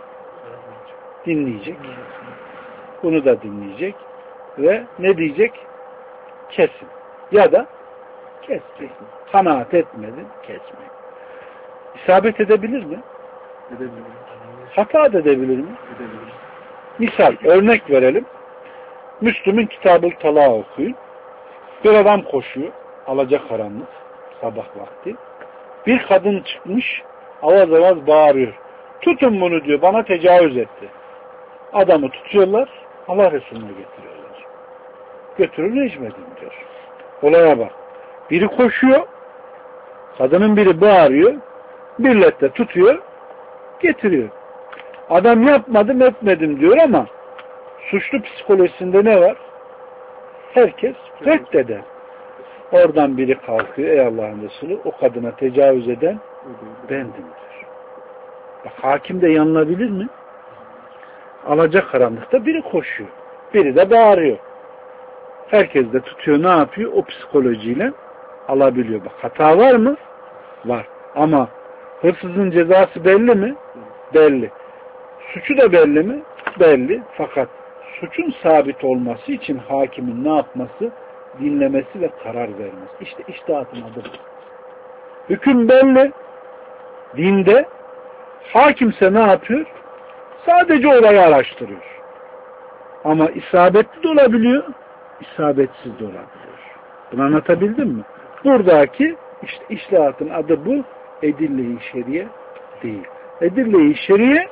Speaker 1: Dinleyecek. Bunu da dinleyecek. Ve ne diyecek? Kesin. Ya da kes. Kesin. Kanaat etmedin, kesmeyin. İsabet edebilir mi?
Speaker 3: Edebilir.
Speaker 1: Hata edebilir mi?
Speaker 3: Edebilir.
Speaker 1: Misal, örnek verelim. Müslüm'ün Kitab-ı Talak okuyun. Bir adam koşuyor. Alacakaranlık. Sabah vakti. Bir kadın çıkmış. Avaz avaz bağırıyor. Tutun bunu diyor. Bana tecavüz etti. Adamı tutuyorlar. Allah Resulü'ne getiriyorlar. Götürün rejimedin diyor. Olaya bak. Biri koşuyor. Kadının biri bağırıyor. Millet de tutuyor. Getiriyor. Adam yapmadım etmedim diyor ama suçlu psikolojisinde ne var? Herkes reddeder. Oradan biri kalkıyor. Ey Allah'ın Resulü, o kadına tecavüz eden bendim diyor. Bak, hakim de yanılabilir mi? Alacakaranlıkta biri koşuyor. Biri de bağırıyor. Herkes de tutuyor, ne yapıyor? O psikolojiyle alabiliyor. Bak, hata var mı? Var. Ama hırsızın cezası belli mi? Belli. Suçu da belli mi? Belli. Fakat suçun sabit olması için hakimin ne yapması? Dinlemesi ve karar vermesi. İşte içtihatın adı bu. Hüküm belli. Dinde hakimse ne yapıyor? Sadece olayı araştırıyor. Ama isabetli de olabiliyor, isabetsiz de olabiliyor. Bunu anlatabildim mi? Buradaki işte içtihatın adı bu. Edille-i şeriye değil. Edille-i şeriye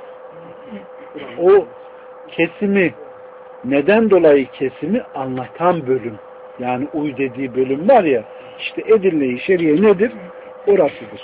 Speaker 1: o kesimi, neden dolayı kesimi anlatan bölüm. Yani uy dediği bölüm var ya, işte edille-i şeriye nedir? Orasıdır.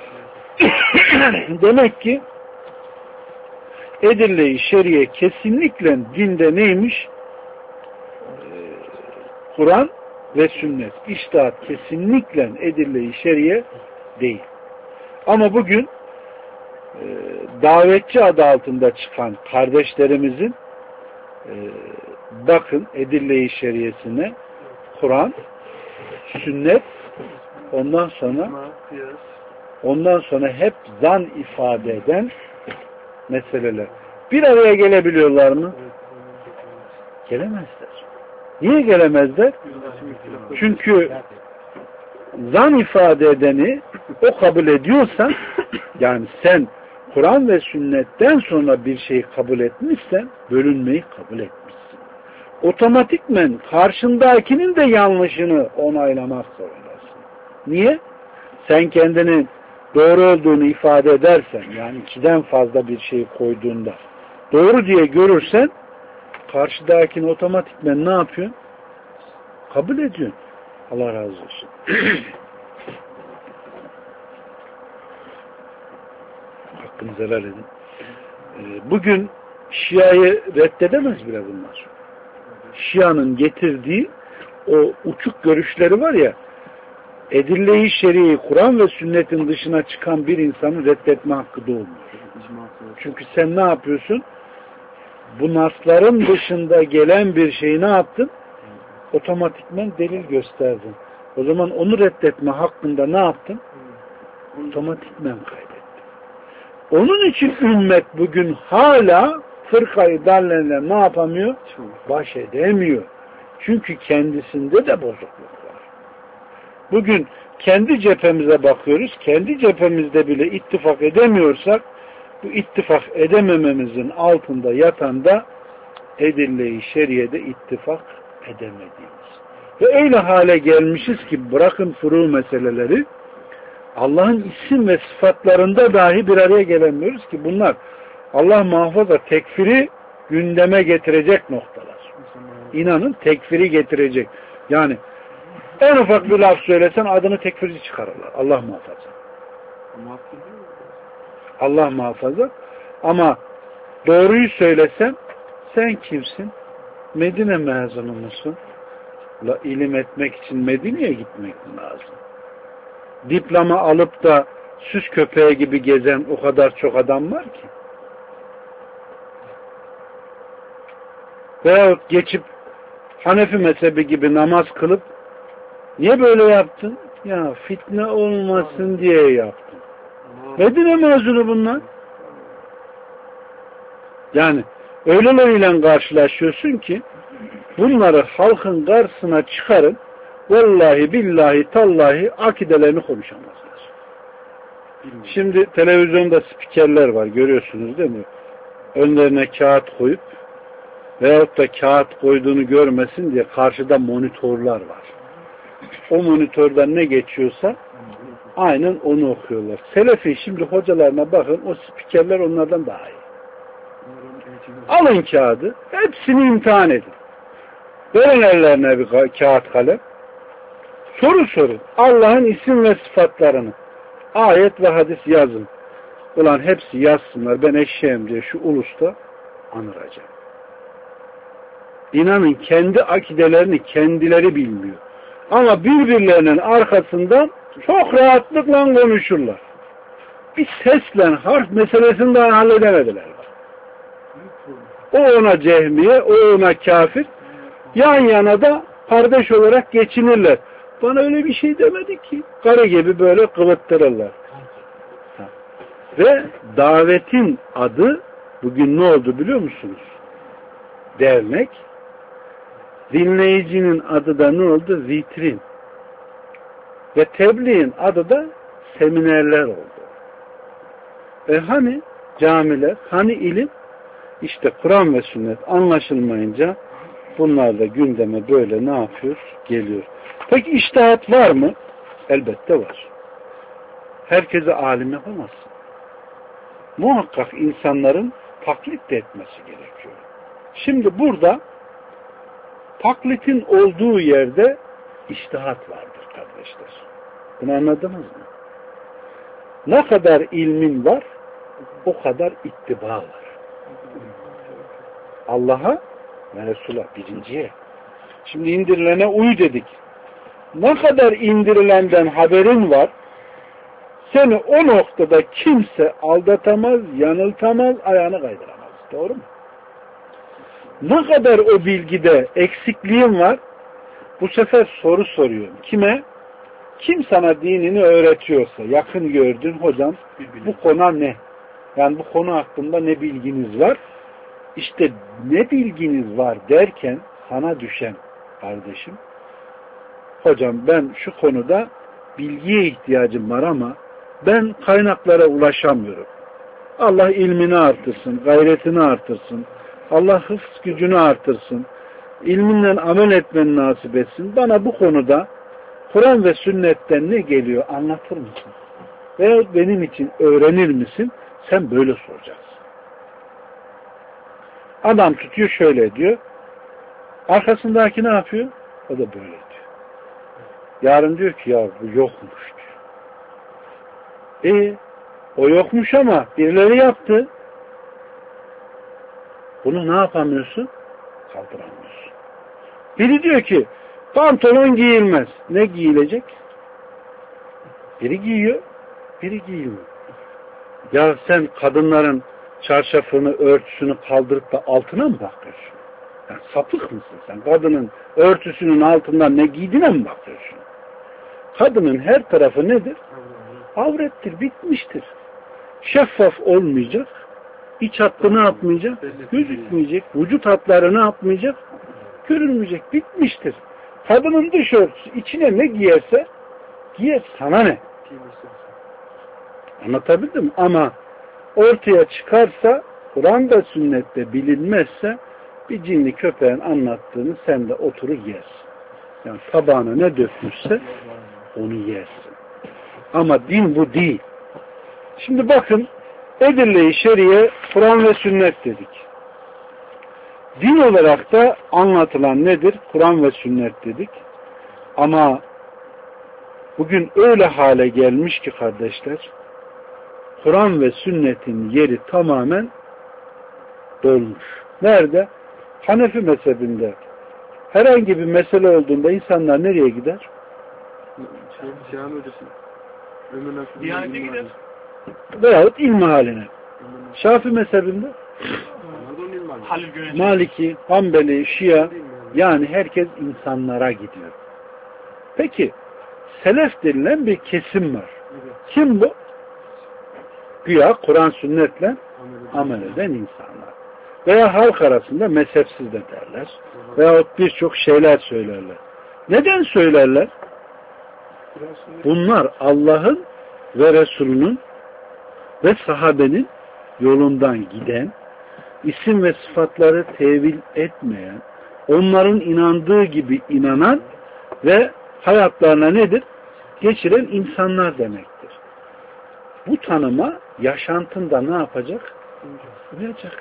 Speaker 1: Demek ki edille-i şeriye kesinlikle dinde neymiş? Ee, Kur'an ve sünnet. İçtihat kesinlikle edille-i şeriye değil. Ama bugün e, davetçi adı altında çıkan kardeşlerimizin e, bakın edille-i şeriyesine Kur'an, sünnet, ondan sonra ondan sonra hep zan ifade eden meseleler. Bir araya gelebiliyorlar mı? Gelemezler. Niye gelemezler? Çünkü zan ifade edeni o kabul ediyorsan, yani sen Kur'an ve sünnetten sonra bir şeyi kabul etmişsen bölünmeyi kabul etmişsin. Otomatikmen karşındakinin de yanlışını onaylamak zorundasın. Niye? Sen kendini doğru olduğunu ifade edersen, yani ikiden fazla bir şey koyduğunda doğru diye görürsen karşıdakini otomatikmen ne yapıyorsun? Kabul ediyorsun. Allah razı olsun. Hakkınızı helal edin. Bugün Şia'yı reddedemez bile bunlar. Şia'nın getirdiği o uçuk görüşleri var ya, edille-i şer'i, Kur'an ve sünnetin dışına çıkan bir insanın reddetme hakkı da olmuyor. Çünkü sen ne yapıyorsun? Bu nasların dışında gelen bir şeyi ne yaptın? Otomatikmen delil gösterdin. O zaman onu reddetme hakkında ne yaptın? Otomatikmen kaydettin. Onun için ümmet bugün hala fırkayı dallenle ne yapamıyor? Baş edemiyor. Çünkü kendisinde de bozukluk var. Bugün kendi cephemize bakıyoruz. Kendi cephemizde bile ittifak edemiyorsak bu ittifak edemememizin altında yatan da edille-i şeriyede ittifak edemediğimiz. Ve öyle hale gelmişiz ki bırakın furu meseleleri, Allah'ın isim ve sıfatlarında dahi bir araya gelemiyoruz ki bunlar Allah muhafaza tekfiri gündeme getirecek noktalar. İnanın tekfiri getirecek. Yani en ufak bir laf söylesen adını tekfirci çıkarırlar. Allah muhafaza. Allah muhafaza. Ama doğruyu söylesen sen kimsin? Medine mezunu musun? La, ilim etmek için Medine'ye gitmek lazım. Diploma alıp da süs köpeği gibi gezen o kadar çok adam var ki. Veyahut geçip Hanefi mezhebi gibi namaz kılıp niye böyle yaptın? Ya fitne olmasın diye yaptım. Medine mezunu bunlar. Yani öyleleriyle karşılaşıyorsun ki bunları halkın karşısına çıkarın, vallahi billahi tallahi akidelerini konuşamazlar. Şimdi televizyonda spikerler var, görüyorsunuz değil mi? Önlerine kağıt koyup veyahut da kağıt koyduğunu görmesin diye karşıda monitörler var. O monitörden ne geçiyorsa aynen onu okuyorlar. Selefi şimdi hocalarına bakın, o spikerler onlardan daha iyi. Alın kağıdı, hepsini imtihan edin. Verin ellerine bir kağıt kalem. Soru sorun. Allah'ın isim ve sıfatlarını ayet ve hadis yazın. Ulan hepsi yazsınlar. Ben eşeğim diye şu ulusta anıracağım. İnanın kendi akidelerini kendileri bilmiyor. Ama birbirlerinin arkasından çok rahatlıkla konuşurlar. Bir sesle harf meselesini daha halledemediler. O ona cehmiye, o ona kafir. Yan yana da kardeş olarak geçinirler. Bana öyle bir şey demedi ki. Karı gibi böyle kıvıttırırlar. Ve davetin adı bugün ne oldu biliyor musunuz? Dernek. Dinleyicinin adı da ne oldu? Vitrin. Ve tebliğin adı da seminerler oldu. E hani camiler, hani ilim? İşte Kur'an ve sünnet anlaşılmayınca bunlar da gündeme böyle ne yapıyor? Geliyor. Peki içtihat var mı? Elbette var. Herkese alim yapamazsın. Muhakkak insanların taklit de etmesi gerekiyor. Şimdi burada taklitin olduğu yerde içtihat vardır kardeşler. Bunu anladınız mı? Ne kadar ilmin var, o kadar ittiba var. Allah'a ve Resul'a birinciye. Şimdi indirilene uy dedik. Ne kadar indirilenden haberin var, seni o noktada kimse aldatamaz, yanıltamaz, ayağını kaydıramaz. Doğru mu? Ne kadar o bilgide eksikliğin var, bu sefer soru soruyorum. Kime? Kim sana dinini öğretiyorsa, yakın gördün hocam, bu konu ne? Yani bu konu hakkında ne bilginiz var? İşte ne bilginiz var derken sana düşen kardeşim, hocam ben şu konuda bilgiye ihtiyacım var ama ben kaynaklara ulaşamıyorum. Allah ilmini artırsın, gayretini artırsın. Allah hıfz gücünü artırsın. İlminle amel etmeni nasip etsin. Bana bu konuda Kur'an ve sünnetten ne geliyor anlatır mısın? Veya benim için öğrenir misin? Sen böyle soracaksın. Adam tutuyor şöyle diyor. Arkasındaki ne yapıyor? O da böyle diyor. Yarın diyor ki ya bu yokmuş diyor. E o yokmuş ama birileri yaptı. Bunu ne yapamıyorsun? Kaldıramıyorsun. Biri diyor ki pantolon giyilmez. Ne giyilecek? Biri giyiyor, biri giymiyor. Ya sen kadınların çarşafını, örtüsünü kaldırıp da altına mı bakıyorsun? Yani sapık mısın sen? Kadının örtüsünün altından ne giydiğine mi bakıyorsun? Kadının her tarafı nedir? Avrettir, bitmiştir. Şeffaf olmayacak. İç hattı ne yapmayacak? Gözükmeyecek. Vücut hatları ne yapmayacak? Görünmeyecek. Bitmiştir. Kadının dış örtüsü içine ne giyerse giyer. Sana ne? Anlatabildim mi? Ama ortaya çıkarsa Kur'an'da sünnette bilinmezse bir cinli köpeğin anlattığını sen de oturur yersin. Yani tabağına ne dökmüşse onu yersin. Ama din bu değil. Şimdi bakın edille-i şeriye Kur'an ve sünnet dedik. Din olarak da anlatılan nedir? Kur'an ve sünnet dedik. Ama bugün öyle hale gelmiş ki kardeşler, Kur'an ve sünnetin yeri tamamen dolmuş. Nerede? Hanefi mezhebinde. Herhangi bir mesele olduğunda insanlar nereye gider?
Speaker 2: Diyanete gider.
Speaker 1: Veyahut ilmi haline. Şafii mezhebinde
Speaker 2: Halil Güneş.
Speaker 1: Maliki, Hanbeli, Şia, yani herkes insanlara gidiyor. Peki selef denilen bir kesim var. Kim bu? Güya Kur'an sünnetle amel eden insanlar. Veya halk arasında mezhepsiz de derler. Veyahut birçok şeyler söylerler. Neden söylerler? Bunlar Allah'ın ve Resulünün ve sahabenin yolundan giden, isim ve sıfatları tevil etmeyen, onların inandığı gibi inanan ve hayatlarına nedir? Geçiren insanlar demektir. Bu tanıma yaşantında ne yapacak? Uyacak.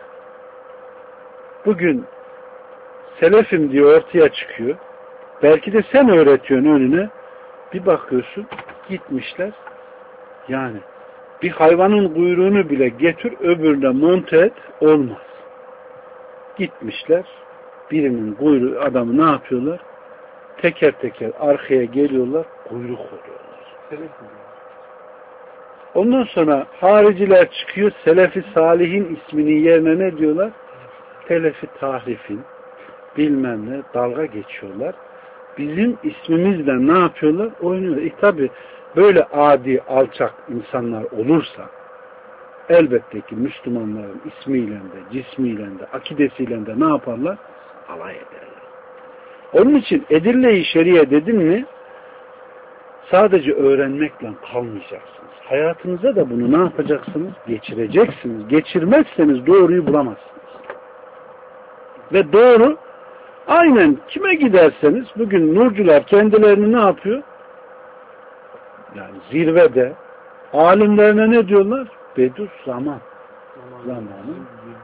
Speaker 1: Bugün selefim diye ortaya çıkıyor. Belki de sen öğretiyorsun önüne. Bir bakıyorsun gitmişler. Yani bir hayvanın kuyruğunu bile getir öbürüne monte et olmaz. Gitmişler. Birinin kuyruğu adamı ne yapıyorlar? Teker teker arkaya geliyorlar. Kuyruk oluyorlar. Ondan sonra hariciler çıkıyor. Selefi Salih'in isminin yerine ne diyorlar? Telefi Tahrif'in bilmem ne dalga geçiyorlar. Bizim ismimizle ne yapıyorlar? Oynuyorlar. E tabi böyle adi, alçak insanlar olursa elbette ki Müslümanların ismiyle de, cismiyle de, akidesiyle de ne yaparlar? Alay ederler. Onun için edille-i şeriye dedim mi sadece öğrenmekle kalmayacaksınız. Hayatınıza da bunu ne yapacaksınız? Geçireceksiniz. Geçirmezseniz doğruyu bulamazsınız. Ve doğru aynen kime giderseniz bugün nurcular kendilerini ne yapıyor? Yani zirvede alimlerine ne diyorlar? Bedur zaman. Zamanı.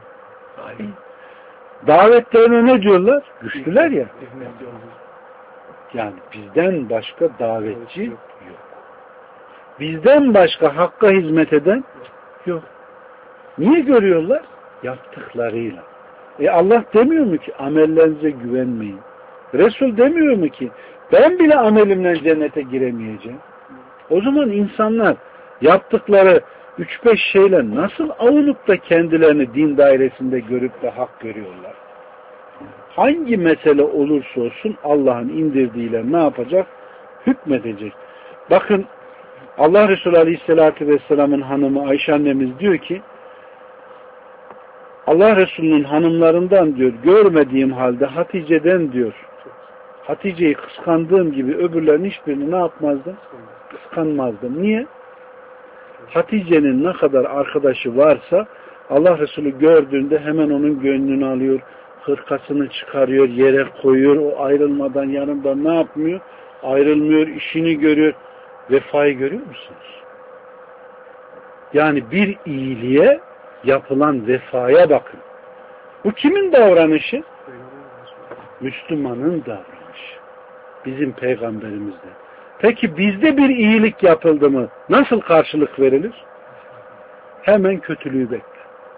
Speaker 1: Davetlerine ne diyorlar? Güçlüler ya. Yani bizden başka davetçi yok. Bizden başka hakka hizmet eden yok. Niye görüyorlar? Yaptıklarıyla. E Allah demiyor mu ki amellerinize güvenmeyin? Resul demiyor mu ki ben bile amelimle cennete giremeyeceğim? O zaman insanlar yaptıkları üç beş şeyle nasıl avunup da kendilerini din dairesinde görüp de hak görüyorlar? Hangi mesele olursa olsun Allah'ın indirdiğiyle ne yapacak? Hükmedecek. Bakın Allah Resulü Aleyhisselatü Vesselam'ın hanımı Ayşe annemiz diyor ki Allah Resulü'nün hanımlarından diyor görmediğim halde Hatice'den diyor Hatice'yi kıskandığım gibi öbürlerin hiçbirini ne yapmazdım? Kıskanmazdım. Niye? Hatice'nin ne kadar arkadaşı varsa Allah Resulü gördüğünde hemen onun gönlünü alıyor, hırkasını çıkarıyor, yere koyuyor, o ayrılmadan yanında ne yapmıyor? Ayrılmıyor, işini görüyor. Vefayı görüyor musunuz? Yani bir iyiliğe yapılan vefaya bakın. Bu kimin davranışı? Müslümanın davranışı. Bizim peygamberimizde. Peki bizde bir iyilik yapıldı mı nasıl karşılık verilir? Hemen kötülüğü bekle.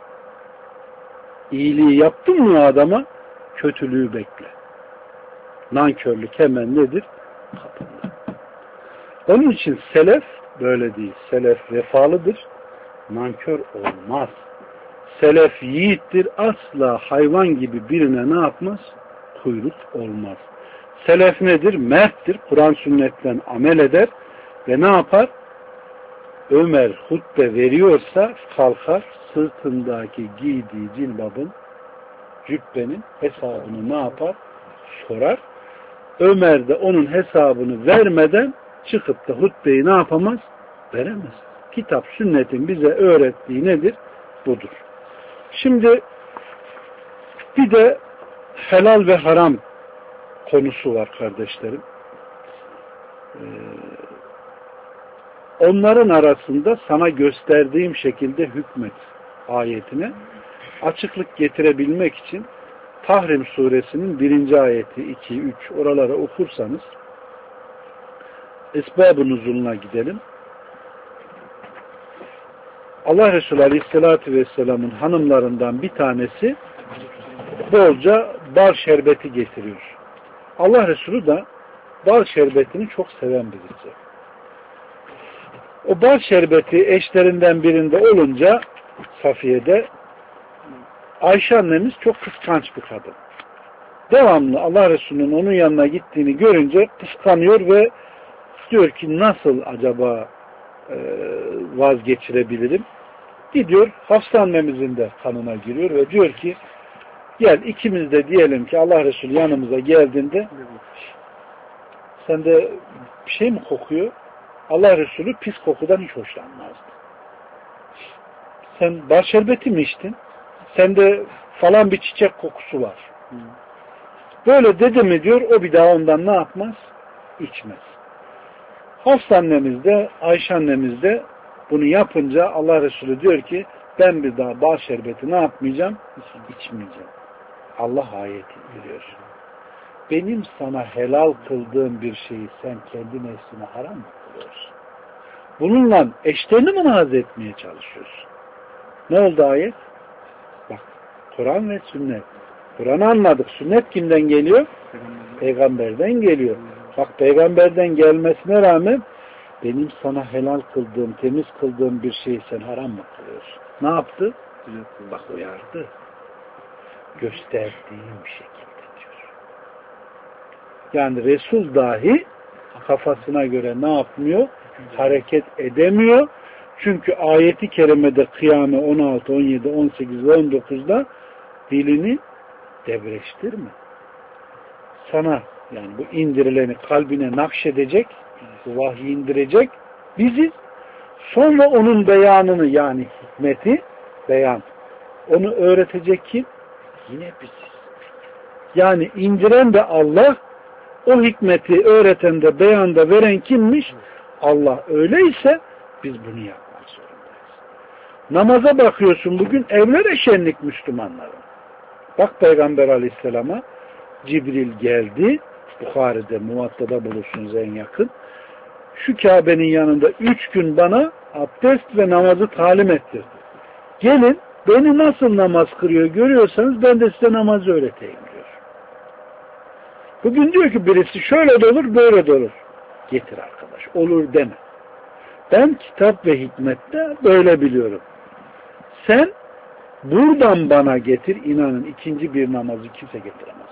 Speaker 1: İyiliği yaptın mı adama? Kötülüğü bekle. Nankörlük hemen nedir? Kapında. Onun için selef böyle değil. Selef vefalıdır. Nankör olmaz. Selef yiğittir. Asla hayvan gibi birine ne yapmaz? Kuyruk olmaz. Selef nedir? Merttir. Kur'an sünnetten amel eder ve ne yapar? Ömer hutbe veriyorsa kalkar sırtındaki giydiği cilbabın cübbenin hesabını ne yapar? Sorar. Ömer de onun hesabını vermeden çıkıp da hutbeyi ne yapamaz? Veremez. Kitap, sünnetin bize öğrettiği nedir? Budur. Şimdi bir de helal ve haram konusu var kardeşlerim. Ee, onların arasında sana gösterdiğim şekilde hükmet ayetine açıklık getirebilmek için Tahrim suresinin birinci ayeti, iki, üç oralara okursanız esbab-ı nuzuluna gidelim. Allah Resulü Aleyhisselatü Vesselam'ın hanımlarından bir tanesi bolca bal şerbeti getiriyor. Allah Resulü de bal şerbetini çok seven birisi. O bal şerbeti eşlerinden birinde olunca Safiye'de, Ayşe annemiz çok kıskanç bir kadın. Devamlı Allah Resulü'nün onun yanına gittiğini görünce kıskanıyor ve diyor ki nasıl acaba e, vazgeçirebilirim? Gidiyor Hafsa annemizin de kanına giriyor ve diyor ki gel ikimiz de diyelim ki Allah Resulü yanımıza geldiğinde sende bir şey mi kokuyor? Allah Resulü pis kokudan hiç hoşlanmazdı. Sen bal şerbeti mi içtin? Sende falan bir çiçek kokusu var. Böyle dedi mi diyor, o bir daha ondan ne yapmaz? İçmez. Hafsa annemiz de, Ayşe annemiz de bunu yapınca Allah Resulü diyor ki ben bir daha bal şerbeti ne yapmayacağım? İçmeyeceğim. Allah ayeti indiriyor. Benim sana helal kıldığım bir şeyi sen kendi nefsine haram mı kılıyorsun? Bununla eşlerini mi naz etmeye çalışıyorsun? Ne oldu ayet? Bak, Kur'an ve sünnet. Kur'an'ı anladık. Sünnet kimden geliyor? Peygamberden geliyor. Bak, peygamberden gelmesine rağmen benim sana helal kıldığım, temiz kıldığım bir şeyi sen haram mı kılıyorsun? Ne yaptı? Bak, uyardı. Gösterdiğim bir şekilde diyor. Yani Resul dahi kafasına göre ne yapmıyor? Hareket edemiyor. Çünkü ayeti kerimede Kıyame on altı, on yedi, on sekiz ve on dokuzda dilini debreştirme. Sana yani bu indirileni kalbine nakşedecek, bu vahyi indirecek bizi, sonra onun beyanını yani hikmeti beyan, onu öğretecek kim? Yine biziz. Yani indiren de Allah, o hikmeti öğreten de beyanda veren kimmiş? Allah. Öyleyse biz bunu yapmak zorundayız. Namaza bakıyorsun, bugün evlere şenlik Müslümanların. Bak Peygamber Aleyhisselam'a Cibril geldi. Bukhari'de, Muvatta'da bulursunuz en yakın. Şu Kabe'nin yanında üç gün bana abdest ve namazı talim ettirdi. Gelin beni nasıl namaz kırıyor görüyorsanız ben de size namazı öğreteyim diyor. Bugün diyor ki birisi şöyle de olur, böyle de olur. Getir arkadaş, olur deme. Ben kitap ve hikmette böyle biliyorum. Sen buradan bana getir, inanın ikinci bir namazı kimse getiremez.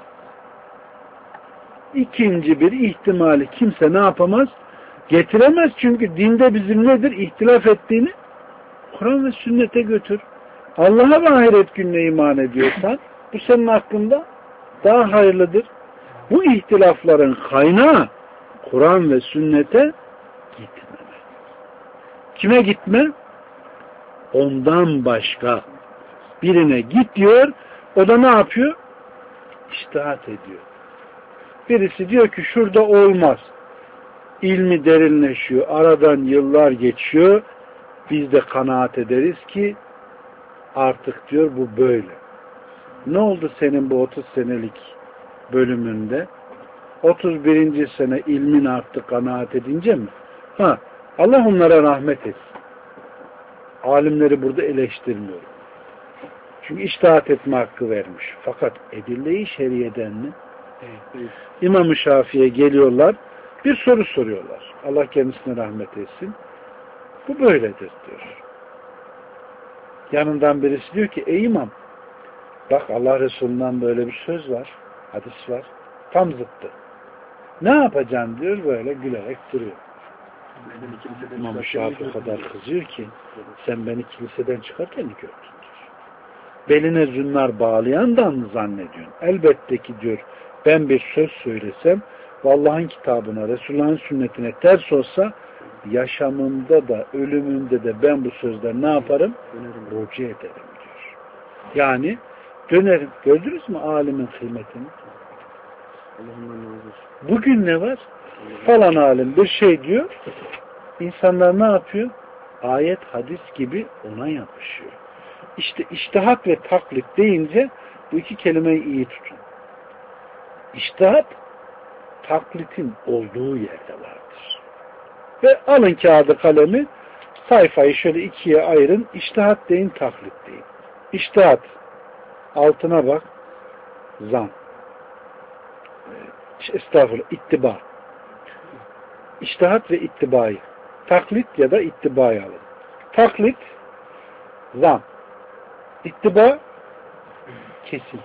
Speaker 1: İkinci bir ihtimali kimse ne yapamaz? Getiremez, çünkü dinde bizim nedir? İhtilaf ettiğini Kur'an ve sünnete götür. Allah'a ve ahiret gününe iman ediyorsan bu senin hakkında daha hayırlıdır. Bu ihtilafların kaynağı Kur'an ve sünnete gitme. Kime gitme? Ondan başka birine git diyor. O da ne yapıyor? İçtihat ediyor. Birisi diyor ki şurada olmaz. İlmi derinleşiyor. Aradan yıllar geçiyor. Biz de kanaat ederiz ki artık diyor bu böyle. Ne oldu senin bu otuz senelik bölümünde? otuz birinci sene ilmin arttı kanaat edince mi? Ha, Allah onlara rahmet etsin. Alimleri burada eleştirmiyorum. Çünkü içtihat etme hakkı vermiş. Fakat edille-i şeriyeden mi? Evet. İmam-ı Şafii'ye geliyorlar. Bir soru soruyorlar. Allah kendisine rahmet etsin. Bu böyledir diyor. Yanından birisi diyor ki ey imam, bak Allah Resulü'nden böyle bir söz var. Hadis var. Tam zıttı. Ne yapacaksın diyor, böyle gülerek duruyor. İmam-ı Şafii o kadar kızıyor ki sen beni kiliseden çıkarken mi gördün diyor. Beline zünnar bağlayandan mı zannediyorsun? Elbette ki diyor ben bir söz söylesem ve Allah'ın kitabına, Resulullah'ın sünnetine ters olsa yaşamımda da ölümümde de ben bu sözleri ne yaparım? Rucu ederim diyor. Yani dönerim. Gördünüz mü alimin kıymetini? Bugün ne var? Falan alim bir şey diyor. İnsanlar ne yapıyor? Ayet, hadis gibi ona yapışıyor. İşte içtihat ve taklit deyince bu iki kelimeyi iyi tutun. İçtihat taklitin olduğu yerde vardır. Ve alın kağıdı kalemi, sayfayı şöyle ikiye ayırın. İçtihat deyin, taklit deyin. İçtihat altına bak, zan. Estağfurullah, ittiba. İçtihat ve ittibayı. taklit ya da ittiba'yı alın. Taklit zan. İttiba kesin.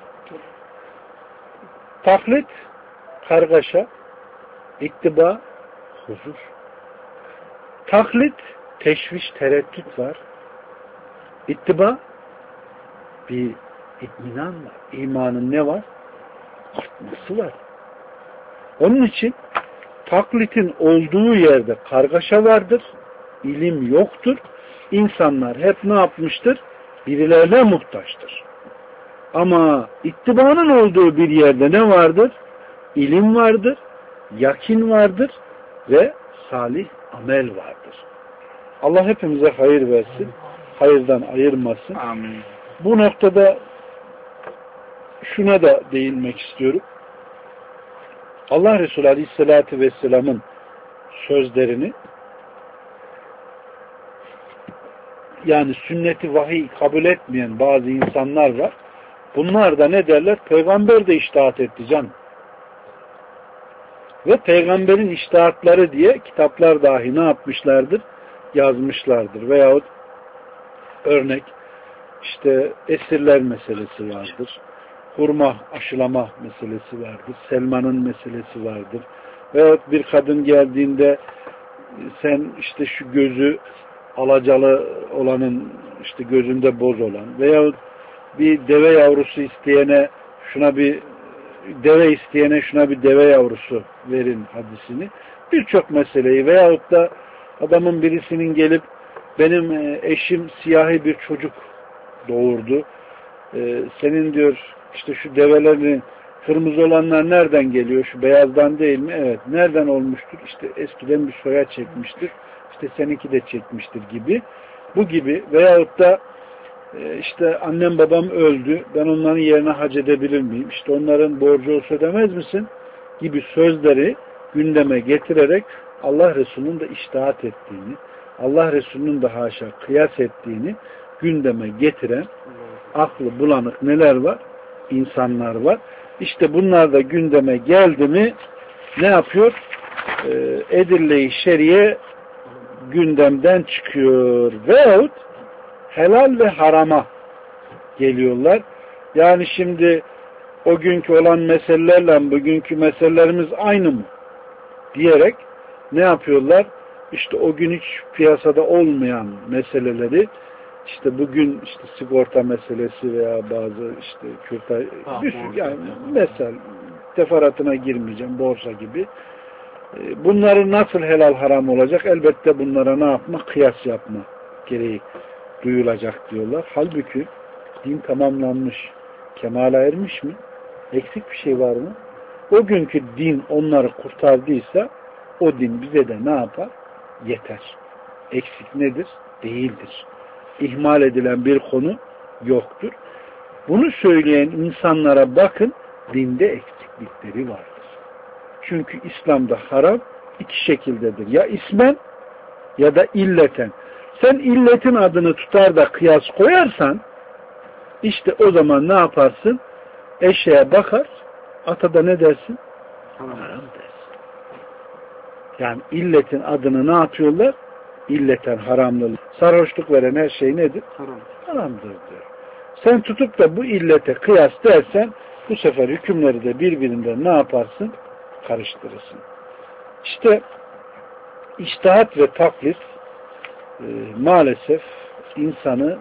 Speaker 1: Taklit kargaşa, ittiba huzur. Taklit teşviş, tereddüt var. İttiba bir itminan var. İmanın ne var? Artması var. Onun için taklitin olduğu yerde kargaşa vardır. İlim yoktur. İnsanlar hep ne yapmıştır? Birilerine muhtaçtır. Ama ittibanın olduğu bir yerde ne vardır? İlim vardır, yakin vardır ve salih amel vardır. Allah hepimize hayır versin, hayırdan ayırmasın.
Speaker 2: Amin.
Speaker 1: Bu noktada şuna da değinmek istiyorum. Allah Resulü Aleyhisselatü Vesselam'ın sözlerini, yani sünneti vahiy kabul etmeyen bazı insanlar var. Bunlar da ne derler? Peygamber de içtihat etti can. Ve peygamberin içtihatları diye kitaplar dahi ne yapmışlardır? Yazmışlardır. Veyahut örnek işte esirler meselesi vardır. Hurma aşılama meselesi vardır. Selmanın meselesi vardır. Veyahut bir kadın geldiğinde sen işte şu gözü alacalı olanın işte gözünde boz olan veyahut bir deve yavrusu isteyene şuna bir deve isteyene şuna bir deve yavrusu verin hadisini. Birçok meseleyi veyahut da adamın birisinin gelip benim eşim siyahi bir çocuk doğurdu. Ee, senin diyor işte şu develerin kırmızı olanlar nereden geliyor? Şu beyazdan değil mi? Evet. Nereden olmuştur? İşte eskiden bir soya çekmiştir. İşte seninki de çekmiştir gibi. Bu gibi veyahut da işte annem babam öldü. Ben onların yerine hac edebilir miyim? İşte onların borcu olsa ödemez misin? Gibi sözleri gündeme getirerek Allah Resulü'nün de içtihat ettiğini, Allah Resulü'nün de haşa kıyas ettiğini gündeme getiren aklı bulanık neler var? İnsanlar var. İşte bunlar da gündeme geldi mi ne yapıyor? Ee, edille-i şeriye gündemden çıkıyor. Veyahut helal ve harama geliyorlar. Yani şimdi o günkü olan meselelerle bugünkü meselelerimiz aynı mı? Diyerek ne yapıyorlar? İşte o gün hiç piyasada olmayan meseleleri işte bugün işte sigorta meselesi veya bazı işte kürtaj düşük yani mesela teferruatına girmeyeceğim borsa gibi. Bunları nasıl helal haram olacak? Elbette bunlara ne yapma? Kıyas yapma gereği duyulacak diyorlar. Halbuki din tamamlanmış, kemale ermiş mi? Eksik bir şey var mı? O günkü din onları kurtardıysa o din bize de ne yapar? Yeter. Eksik nedir? Değildir. İhmal edilen bir konu yoktur. Bunu söyleyen insanlara bakın, dinde eksiklikleri vardır. Çünkü İslam'da haram iki şekildedir. Ya ismen ya da illeten. Sen illetin adını tutar da kıyas koyarsan işte o zaman ne yaparsın? Eşeğe bakar, ata da ne dersin? Haram dersin. Yani illetin adını ne yapıyorlar? İlleten haramlığı. Sarhoşluk veren her şey nedir? Haram. Haramdır diyor. Sen tutup da bu illete kıyas dersen bu sefer hükümleri de birbirinden ne yaparsın? Karıştırırsın. İşte içtihat ve taklit e, maalesef insanı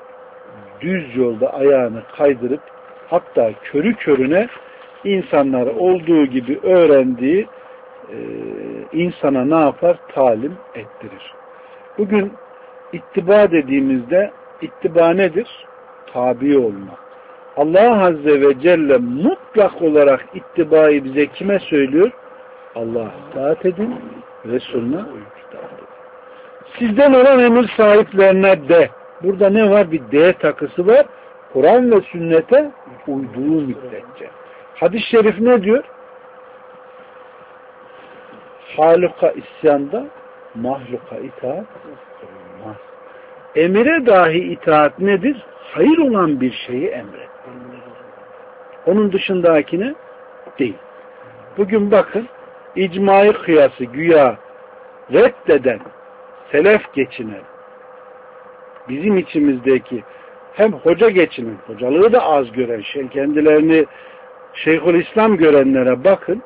Speaker 1: düz yolda ayağını kaydırıp hatta körü körüne insanları olduğu gibi öğrendiği e, insana ne yapar? Talim ettirir. Bugün ittiba dediğimizde ittiba nedir? Tabi olmak. Allah Azze ve Celle mutlak olarak ittibayı bize kime söylüyor? Allah'a itaat edin, Resulüne itaat edin. Sizden olan emir sahiplerine de. Burada ne var? Bir D takısı var. Kur'an ve sünnete uyduğu müddetçe. Hadis-i şerif ne diyor? Haluka isyanda mahluka itaat olmaz. Emire dahi itaat nedir? Hayır olan bir şeyi emret. Onun dışındakine değil. Bugün bakın icmai kıyası güya reddeden selef geçinen, bizim içimizdeki hem hoca geçinen, hocalığı da az gören, şey, kendilerini Şeyhülislam görenlere bakın,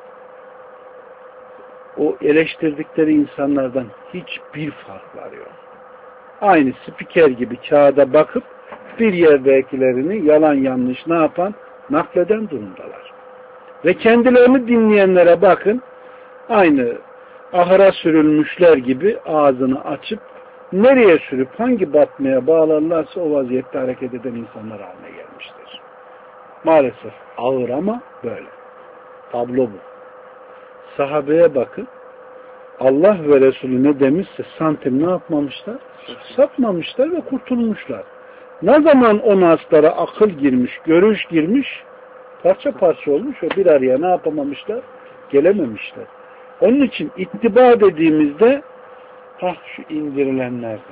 Speaker 1: o eleştirdikleri insanlardan hiçbir farkları yok. Aynı spiker gibi kağıda bakıp bir yerdekilerini yalan yanlış ne yapan? Nakleden durumdalar. Ve kendilerini dinleyenlere bakın, aynı ahıra sürülmüşler gibi ağzını açıp nereye sürüp hangi batmaya bağlarlarsa o vaziyette hareket eden insanlar haline gelmiştir. Maalesef ağır ama böyle. Tablo bu. Sahabeye bakın. Allah ve Resulü ne demişse santim ne yapmamışlar? Sapmamışlar ve kurtulmuşlar. Ne zaman o naslara akıl girmiş, görüş girmiş, parça parça olmuş ve bir araya ne yapamamışlar? Gelememişler. Onun için ittiba dediğimizde hah şu indirilenlerde.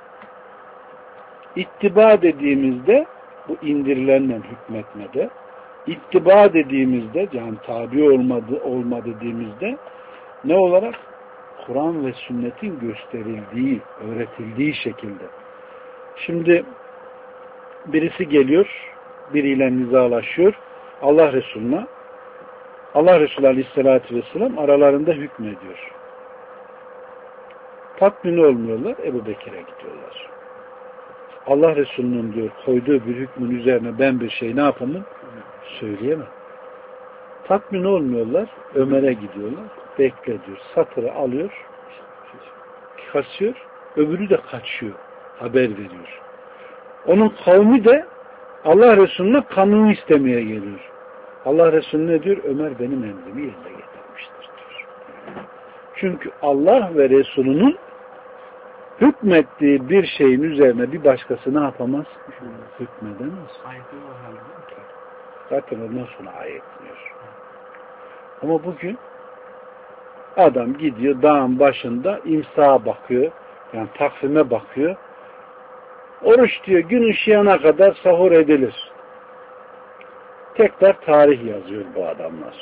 Speaker 1: İttiba dediğimizde bu indirilenle hükmetmede, ittiba dediğimizde yani tabi olmadı, olma dediğimizde ne olarak? Kur'an ve sünnetin gösterildiği, öğretildiği şekilde. Şimdi birisi geliyor, biriyle nizalaşıyor, Allah Resulü'ne, Allah Resulü Aleyhisselatü Vesselam aralarında hükmediyor. Tatmin olmuyorlar, Ebu Bekir'e gidiyorlar. Allah Resulü'nün diyor koyduğu bir hükmün üzerine ben bir şey ne yapamam? Söyleyemem. Tatmin olmuyorlar, Ömer'e gidiyorlar. Bekle diyor. Satırı alıyor, kasıyor, öbürü de kaçıyor. Haber veriyor. Onun kavmi de Allah Resulü'ne kanunu istemeye geliyor. Allah Resulü ne diyor? Ömer benim emrimi yerine getirmiştir diyor. Çünkü Allah ve Resulü'nün hükmettiği bir şeyin üzerine bir başkası ne yapamaz? Hükmedemez. Zaten ondan sonra ayetmiyor. Ama bugün adam gidiyor dağın başında imsağa bakıyor. Yani takvime bakıyor. Oruç diyor gün ışıyana kadar sahur edilir. Tekrar tarih yazıyor bu adamlar.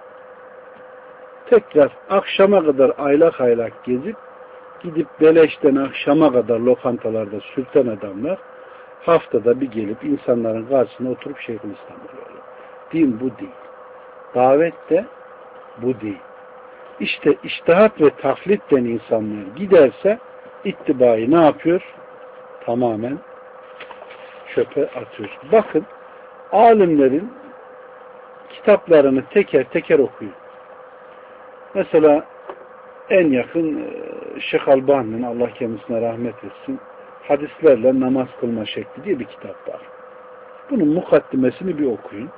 Speaker 1: Tekrar akşama kadar aylak aylak gezip gidip beleşten akşama kadar lokantalarda sürten adamlar haftada bir gelip insanların karşısına oturup Şeyhülislam oluyorlar. Din bu değil. Davet de bu değil. İşte içtihat ve taklitten insanlar giderse ittibayı ne yapıyor? Tamamen çöpe atıyor. Bakın alimlerin kitaplarını teker teker okuyun. Mesela en yakın Şeyh Albani'nin Allah kendisine rahmet etsin hadislerle namaz kılma şekli diye bir kitap var. Bunun mukaddimesini bir okuyun.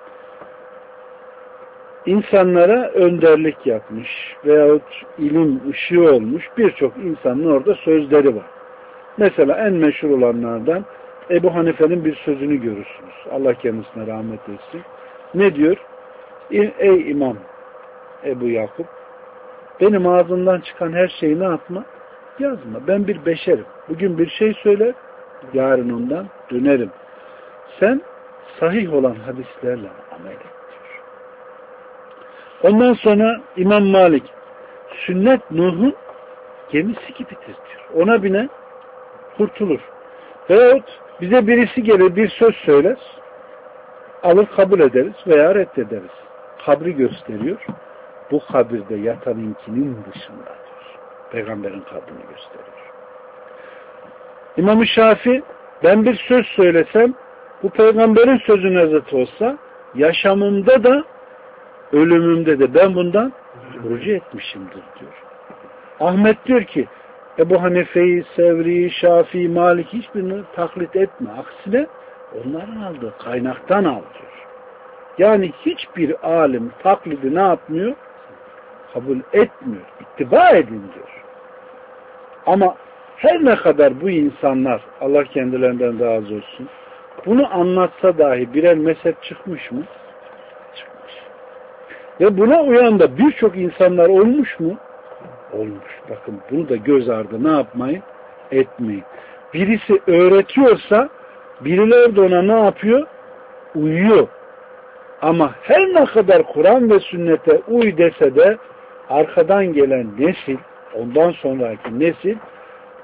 Speaker 1: İnsanlara önderlik yapmış veyahut ilim ışığı olmuş birçok insanın orada sözleri var. Mesela en meşhur olanlardan Ebu Hanife'nin bir sözünü görürsünüz. Allah kendisine rahmet etsin. Ne diyor? Ey İmam Ebu Yakup, benim ağzımdan çıkan her şeyi ne yapma? Yazma. Ben bir beşerim. Bugün bir şey söyler, yarın ondan dönerim. Sen sahih olan hadislerle amel et diyor. Ondan sonra İmam Malik, sünnet Nuh'un gemisi gibidir diyor. Ona bine kurtulur. Veyahut bize birisi gelir bir söz söyler, alır kabul ederiz veya reddederiz. Kabri gösteriyor. Bu kabirde yatanınkinin dışındadır. Peygamberin kabrini gösteriyor. İmam-ı Şafii, ben bir söz söylesem, bu peygamberin sözüne zıt olsa, yaşamımda da, ölümümde de ben bundan rucu etmişimdir diyor. Ahmet diyor ki, Ebu Hanife'yi, Sevri'yi, Şafii, Malik hiçbirini taklit etme. Aksine onların aldığı kaynaktan al diyor. Yani hiçbir alim taklidi ne yapmıyor? Kabul etmiyor. İttiba edin diyor. Ama her ne kadar bu insanlar, Allah kendilerinden razı olsun, bunu anlatsa dahi birer mezhep çıkmış mı? Çıkmış. Ve buna uyan da birçok insanlar olmuş mu? Olmuş. Bakın bunu da göz ardı ne yapmayın? Etmeyin. Birisi öğretiyorsa birileri de ona ne yapıyor? Uyuyor. Ama her ne kadar Kur'an ve sünnete uy dese de arkadan gelen nesil, ondan sonraki nesil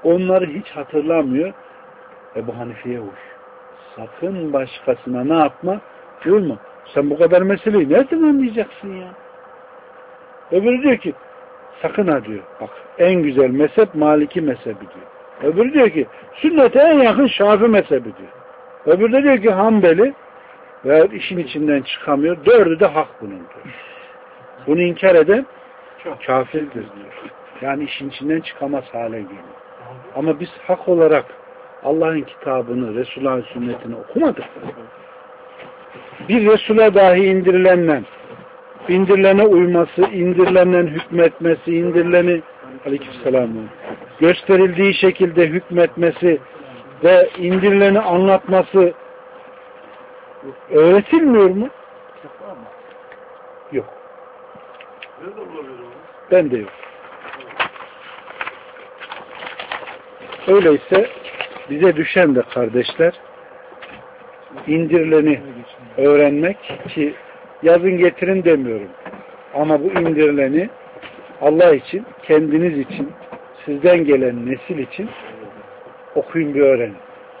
Speaker 1: onları hiç hatırlamıyor. Ebu Hanife'ye uy. Sakın başkasına ne yapma? Uyma. Sen bu kadar meseleyi nereden anlayacaksın ya? Öbürü diyor ki sakın ha diyor. Bak en güzel mezhep Maliki mezhebi diyor. Öbürü diyor ki sünnete en yakın Şafii mezhebi diyor. Öbürü de diyor ki Hanbeli ve işin içinden çıkamıyor. Dördü de hak bunun diyor. Bunu inkar eden kafirdir diyor. Yani işin içinden çıkamaz hale geliyor. Ama biz hak olarak Allah'ın kitabını, Resulullah'ın sünnetini okumadık. Bir Resul'e dahi indirilenle indirilene uyması, indirilenen hükmetmesi, indirileni aleykümselam gösterildiği şekilde hükmetmesi ve indirileni anlatması öğretilmiyor mu? Yok. Ben de yok. Öyleyse bize düşen de kardeşler indirileni öğrenmek ki yazın getirin demiyorum. Ama bu indirileni Allah için, kendiniz için, sizden gelen nesil için okuyun bir öğrenin.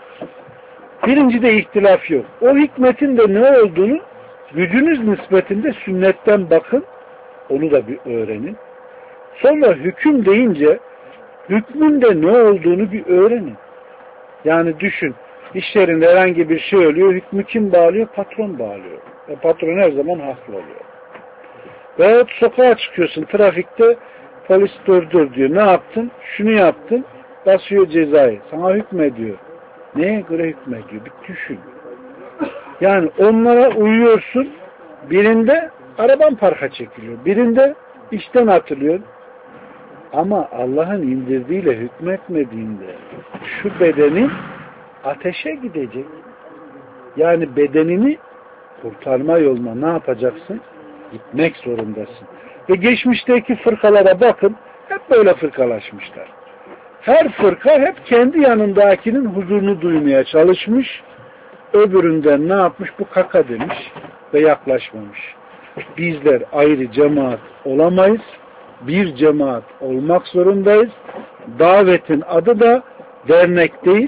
Speaker 1: Birincide ihtilaf yok. O hikmetin de ne olduğunu gücünüz nispetinde sünnetten bakın. Onu da bir öğrenin. Sonra hüküm deyince hükmün de ne olduğunu bir öğrenin. Yani düşün. İşlerinde herhangi bir şey oluyor. Hükmü kim bağlıyor? Patron bağlıyor. E patron her zaman haklı oluyor. Veyahut sokağa çıkıyorsun. Trafikte polis durdur diyor. Ne yaptın? Şunu yaptın. Basıyor cezayı. Sana hükmediyor. Neye göre hükmediyor? Bir düşün. Yani onlara uyuyorsun. Birinde araban parka çekiliyor. Birinde işten atılıyor. Ama Allah'ın indirdiğiyle hükmetmediğinde şu bedenin ateşe gidecek. Yani bedenini kurtarma yoluna ne yapacaksın? Gitmek zorundasın. Ve geçmişteki fırkalara bakın. Hep böyle fırkalaşmışlar. Her fırka hep kendi yanındakinin huzurunu duymaya çalışmış. Öbüründen ne yapmış? Bu kaka demiş ve yaklaşmamış. Bizler ayrı cemaat olamayız. Bir cemaat olmak zorundayız. Davetin adı da dernek değil.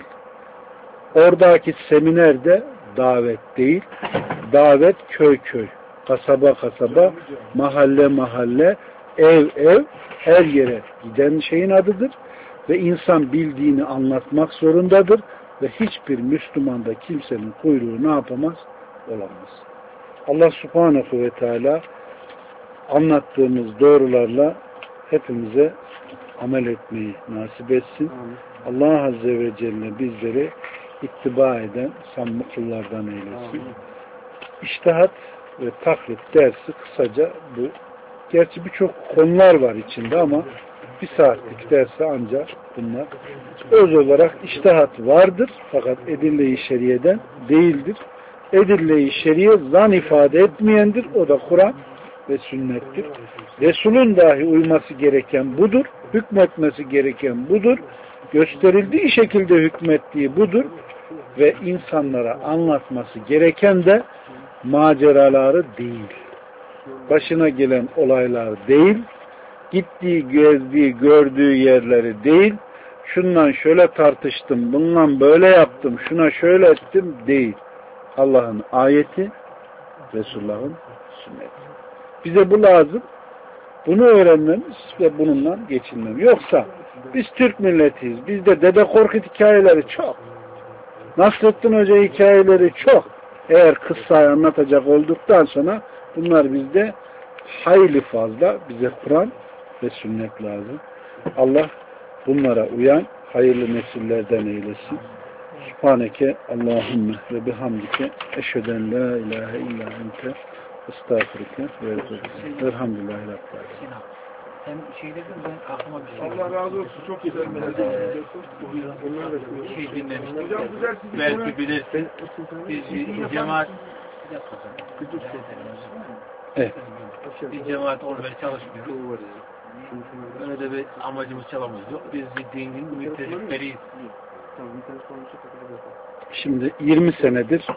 Speaker 1: Oradaki seminer de davet değil. Davet köy köy, kasaba kasaba, mahalle mahalle, ev ev, her yere giden şeyin adıdır. Ve insan bildiğini anlatmak zorundadır. Ve hiçbir Müslüman da kimsenin kuyruğu ne yapamaz? Olamaz. Allah Subhanahu ve Teala anlattığımız doğrularla hepimize amel etmeyi nasip etsin. Allah Azze ve Celle bizleri ittiba eden samimi kullardan eylesin. İçtihat ve taklit dersi kısaca bu. Gerçi birçok konular var içinde ama bir saatlik dersi ancak bunlar. Öz olarak içtihat vardır fakat edille-i şeriyeden değildir. Edille-i şeriye zan ifade etmeyendir. O da Kur'an ve sünnettir. Resulün dahi uyması gereken budur. Hükmetmesi gereken budur. Gösterildiği şekilde hükmettiği budur. Ve insanlara anlatması gereken de maceraları değil. Başına gelen olaylar değil. Gittiği, gezdiği, gördüğü yerleri değil. Şundan şöyle tartıştım, bundan böyle yaptım, şuna şöyle ettim değil. Allah'ın ayeti, Resulullah'ın sünneti. Bize bu lazım. Bunu öğrenmemiz ve bununla geçinmemiz. Yoksa biz Türk milletiyiz. Bizde Dede Korkut hikayeleri çok. Nasrettin Hoca hikayeleri çok. Eğer kıssayı anlatacak olduktan sonra bunlar bizde hayli fazla. Bize Kur'an ve sünnet lazım. Allah bunlara uyan hayırlı nesillerden eylesin. Subhaneke Allahümme ve bihamdike eşheden la ilahe illa ente estağfurike ve ezberike. Elhamdülillahi Rabbil alemin.
Speaker 3: Sen şey dedin ben aklıma bir şey.
Speaker 4: Allah razı olsun. Çok güzel.
Speaker 3: Ee, şey dinlemiştim. Belki bilirsin. Biz cemaat
Speaker 1: Evet.
Speaker 3: bir cemaat olmaya çalışmıyoruz. Öyle de bir amacımız çalamız yok. Biz bir dinin müttefikleriyiz.
Speaker 1: Şimdi yirmi senedir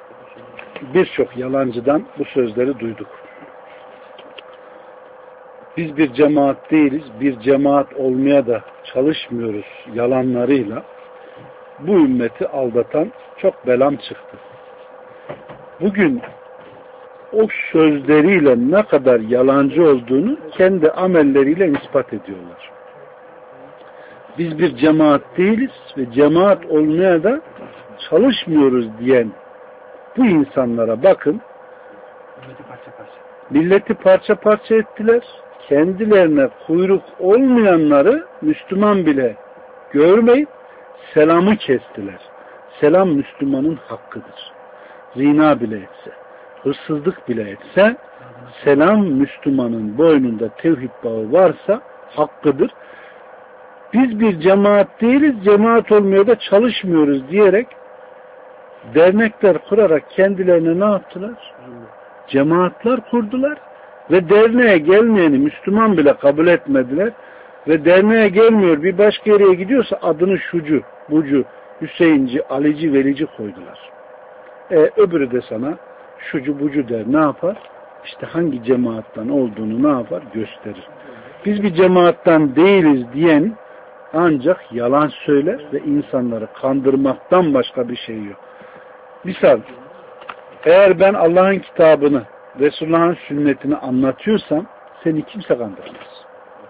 Speaker 1: birçok yalancıdan bu sözleri duyduk. biz bir cemaat değiliz, bir cemaat olmaya da çalışmıyoruz yalanlarıyla bu ümmeti aldatan çok belam çıktı. Bugün o sözleriyle ne kadar yalancı olduğunu kendi amelleriyle ispat ediyorlar. Biz bir cemaat değiliz ve cemaat olmaya da çalışmıyoruz diyen bu insanlara bakın,
Speaker 3: Milleti parça parça.
Speaker 1: milleti parça parça ettiler. Kendilerine kuyruk olmayanları Müslüman bile görmeyip selamı kestiler. Selam Müslümanın hakkıdır. Zina bile etse, hırsızlık bile etse, selam Müslümanın boynunda tevhid bağı varsa hakkıdır. Biz bir cemaat değiliz, cemaat olmaya da çalışmıyoruz diyerek dernekler kurarak kendilerine ne yaptılar? Cemaatler kurdular ve derneğe gelmeyeni Müslüman bile kabul etmediler ve derneğe gelmiyor bir başka yere gidiyorsa adını şucu, bucu, Hüseyinci, Alici, Velici koydular. E, öbürü de sana şucu, bucu der. Ne yapar? İşte hangi cemaattan olduğunu ne yapar? Gösterir. Biz bir cemaattan değiliz diyen ancak yalan söyler ve insanları kandırmaktan başka bir şey yok. Misal, eğer ben Allah'ın kitabını, Resulullah'ın sünnetini anlatıyorsam seni kimse kandıramaz.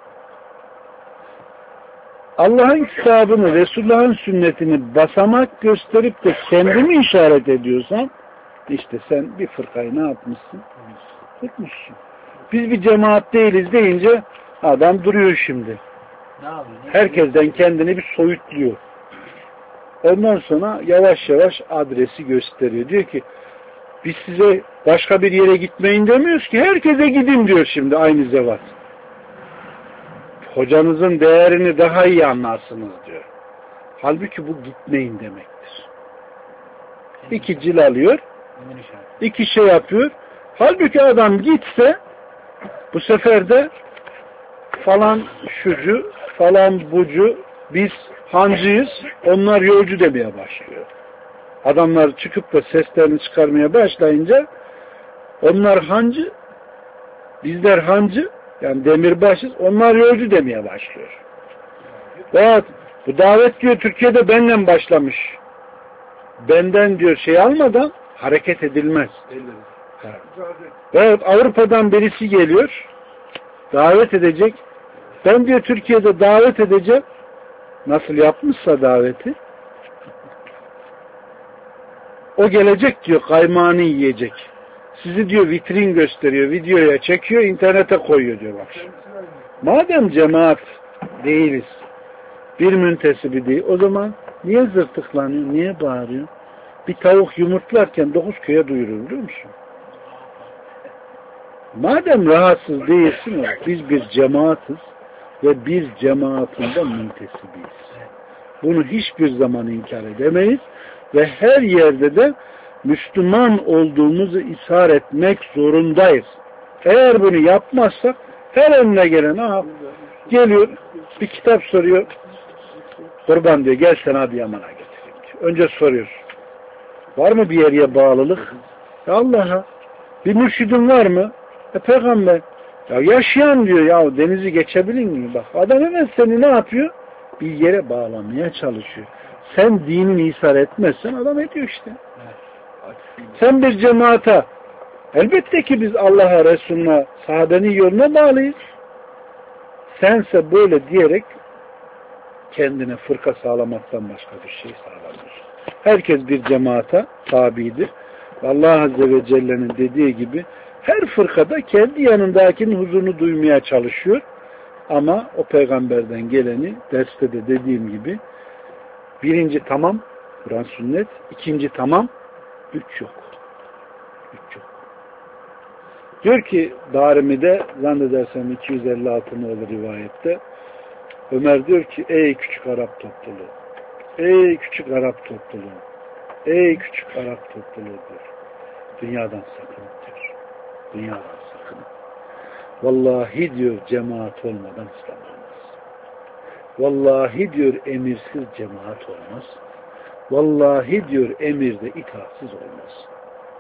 Speaker 1: Allah'ın kitabını, Resulullah'ın sünnetini basamak gösterip de kendimi işaret ediyorsan işte sen bir fırkayı ne yapmışsın? Tutmuşsun. Biz bir cemaat değiliz deyince adam duruyor şimdi. Herkesten kendini bir soyutluyor. Ondan sonra yavaş yavaş adresi gösteriyor. Diyor ki biz size başka bir yere gitmeyin demiyoruz ki herkese gidin diyor şimdi aynı zevat. Hocanızın değerini daha iyi anlarsınız diyor. Halbuki bu gitmeyin demektir. İki cil alıyor, iki şey yapıyor. Halbuki adam gitse bu sefer de falan şucu, falan bucu, biz hancıyız, onlar yolcu demeye başlıyor. Adamlar çıkıp da seslerini çıkarmaya başlayınca onlar hancı, bizler hancı, yani demirbaşız, onlar yolcu demeye başlıyor. Veyahut bu davet diyor Türkiye'de benden başlamış. Benden diyor şey almadan hareket edilmez. Veyahut Avrupa'dan birisi geliyor, davet edecek. Ben diyor Türkiye'de davet edeceğim. Nasıl yapmışsa daveti. O gelecek diyor kaymağını yiyecek. Sizi diyor vitrin gösteriyor, videoya çekiyor, internete koyuyor diyor bak. Madem cemaat değiliz, bir müntesibi değil, o zaman niye zırtıklanıyor, niye bağırıyor? Bir tavuk yumurtlarken dokuz köye duyurur biliyor musun? Madem rahatsız değilsin, biz bir cemaatiz ve bir cemaatinde müntesibiyiz. Bunu hiçbir zaman inkar edemeyiz ve her yerde de Müslüman olduğumuzu ishar etmek zorundayız. Eğer bunu yapmazsak her önüne gelen aha, geliyor bir kitap soruyor. Kurban diyor gel sen Adıyaman'a getireyim diyor. Önce soruyor. Var mı bir yere bağlılık? Allah'a. Bir mürşidin var mı? E peygamber. Ya yaşayan diyor ya denizi geçebilir miyim? Bak adam hemen seni ne yapıyor? Bir yere bağlamaya çalışıyor. Sen dinini ishar etmezsen adam ediyor işte. Sen bir cemaata elbette ki biz Allah'a, Resulüne, sahabenin yoluna bağlıyız. Sense böyle diyerek kendine fırka sağlamaktan başka bir şey sağlamıyor. Herkes bir cemaata tabidir. Allah Azze ve Celle'nin dediği gibi her fırkada kendi yanındakinin huzurunu duymaya çalışıyor. Ama o peygamberden geleni derste de dediğim gibi birinci tamam Kur'an sünnet, ikinci tamam, üç yok. Üç yok. Diyor ki Darimi'de zannedersem iki yüz elli altı olur rivayette. Ömer diyor ki ey küçük Arap topluluğu, ey küçük Arap topluluğu, ey küçük Arap topluluğu diyor. Dünyadan sakın diyor. Dünyadan sakın. Vallahi diyor cemaat olmadan İslam olmaz. Vallahi diyor emirsiz cemaat olmaz. Vallahi diyor emirde itaatsiz olmaz.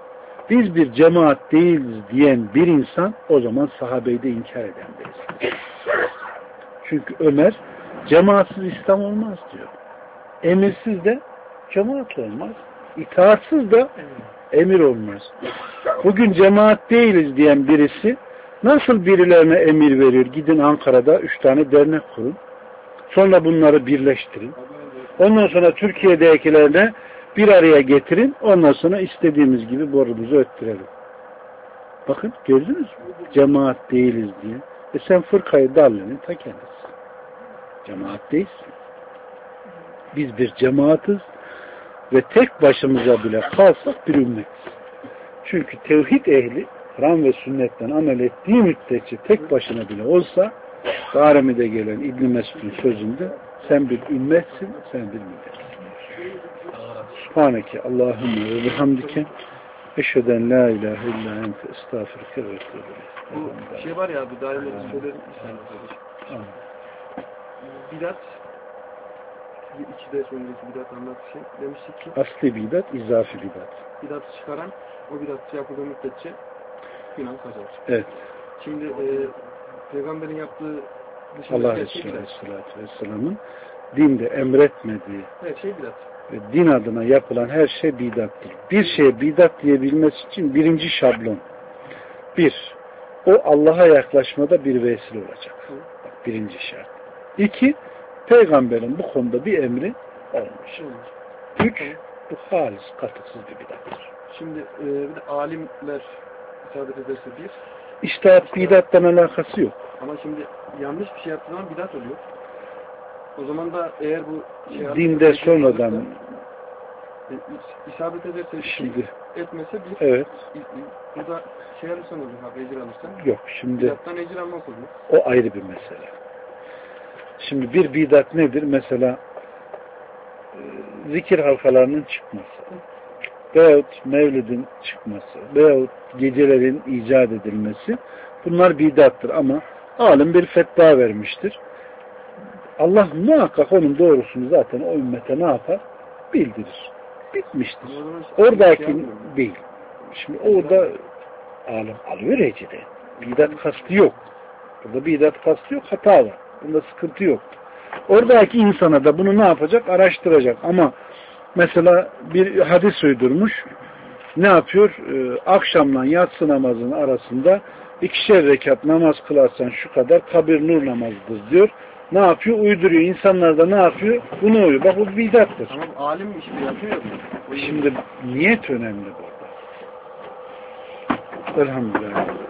Speaker 1: biz bir cemaat değiliz diyen bir insan o zaman sahabeyi de inkar eden birisi. Çünkü Ömer cemaatsiz İslam olmaz diyor. Emirsiz de cemaat olmaz. İtaatsız da emir olmaz. Bugün cemaat değiliz diyen birisi nasıl birilerine emir verir? Gidin Ankara'da üç tane dernek kurun. Sonra bunları birleştirin. Ondan sonra Türkiye'dekilerine bir araya getirin. Ondan sonra istediğimiz gibi borumuzu öttürelim. Bakın gördünüz mü? Cemaat değiliz diye. E sen fırkayı dallinin ta kendisi. Cemaat değilsin. Biz bir cemaatiz ve tek başımıza bile kalsak bir ümmetiz. Çünkü tevhid ehli Kur'an ve sünnetten amel ettiği müddetçe tek başına bile olsa Darimi'de gelen İbn Mesud'un sözünde sen bir ümmetsin, sen bir milletsin. Subhaneke Allahümme ve bihamdike eşheden la ilahe illa ente estağfirüke ve etûbü ileyk.
Speaker 4: Bu şey var ya bu Darimi'de söylerim sen bidat iki ders önceki bidat anlattığı şey demiştik ki
Speaker 1: asli bidat, izafi bidat.
Speaker 4: Bidatı çıkaran o bidat yapıldığı müddetçe günah kazanır.
Speaker 1: Evet.
Speaker 4: Şimdi e, Peygamberin yaptığı
Speaker 1: Allah Resulü Aleyhisselatü Vesselam'ın dinde emretmediği
Speaker 4: her şey bidat.
Speaker 1: Ve din adına yapılan her şey bidattır. Bir şeye bidat diyebilmesi için birinci şablon. Bir, o Allah'a yaklaşmada bir vesile olacak. Bak, birinci şart. İki, Peygamberin bu konuda bir emri olmuş. Üç, bu halis, katıksız bir bidattır.
Speaker 4: Şimdi e, bir de alimler isabet ederse bir.
Speaker 1: İçtihat bidattan alakası yok.
Speaker 4: Ama şimdi yanlış bir şey yaptığı zaman bidat oluyor. O zaman da eğer bu şey
Speaker 1: dinde sonradan
Speaker 4: e, isabet ederse
Speaker 1: şimdi
Speaker 4: etmese bir.
Speaker 1: evet.
Speaker 4: Burada şey alırsan olur, ecir alırsan.
Speaker 1: Yok şimdi.
Speaker 4: Bidattan ecir almak olur.
Speaker 1: O ayrı bir mesele. Şimdi bir bidat nedir? Mesela zikir halkalarının çıkması veyahut mevlidin çıkması veyahut gecelerin icat edilmesi bunlar bidattır ama alim bir fetva vermiştir. Allah muhakkak onun doğrusunu zaten o ümmete ne yapar? Bildirir. Bitmiştir. Oradaki değil. Şimdi orada alim alıyor recide. Bidat kastı yok. Burada bidat kastı yok. Hata var. Bunda sıkıntı yok. Oradaki insana da bunu ne yapacak? Araştıracak. Ama mesela bir hadis uydurmuş. Ne yapıyor? Ee, akşamla yatsı namazının arasında ikişer rekat namaz kılarsan şu kadar kabir nur namazıdır diyor. Ne yapıyor? Uyduruyor. İnsanlar da ne yapıyor? Bunu uyuyor. Bak bu bidattır.
Speaker 4: Tamam alim işte yapıyor.
Speaker 1: Şimdi niyet önemli burada. Elhamdülillah.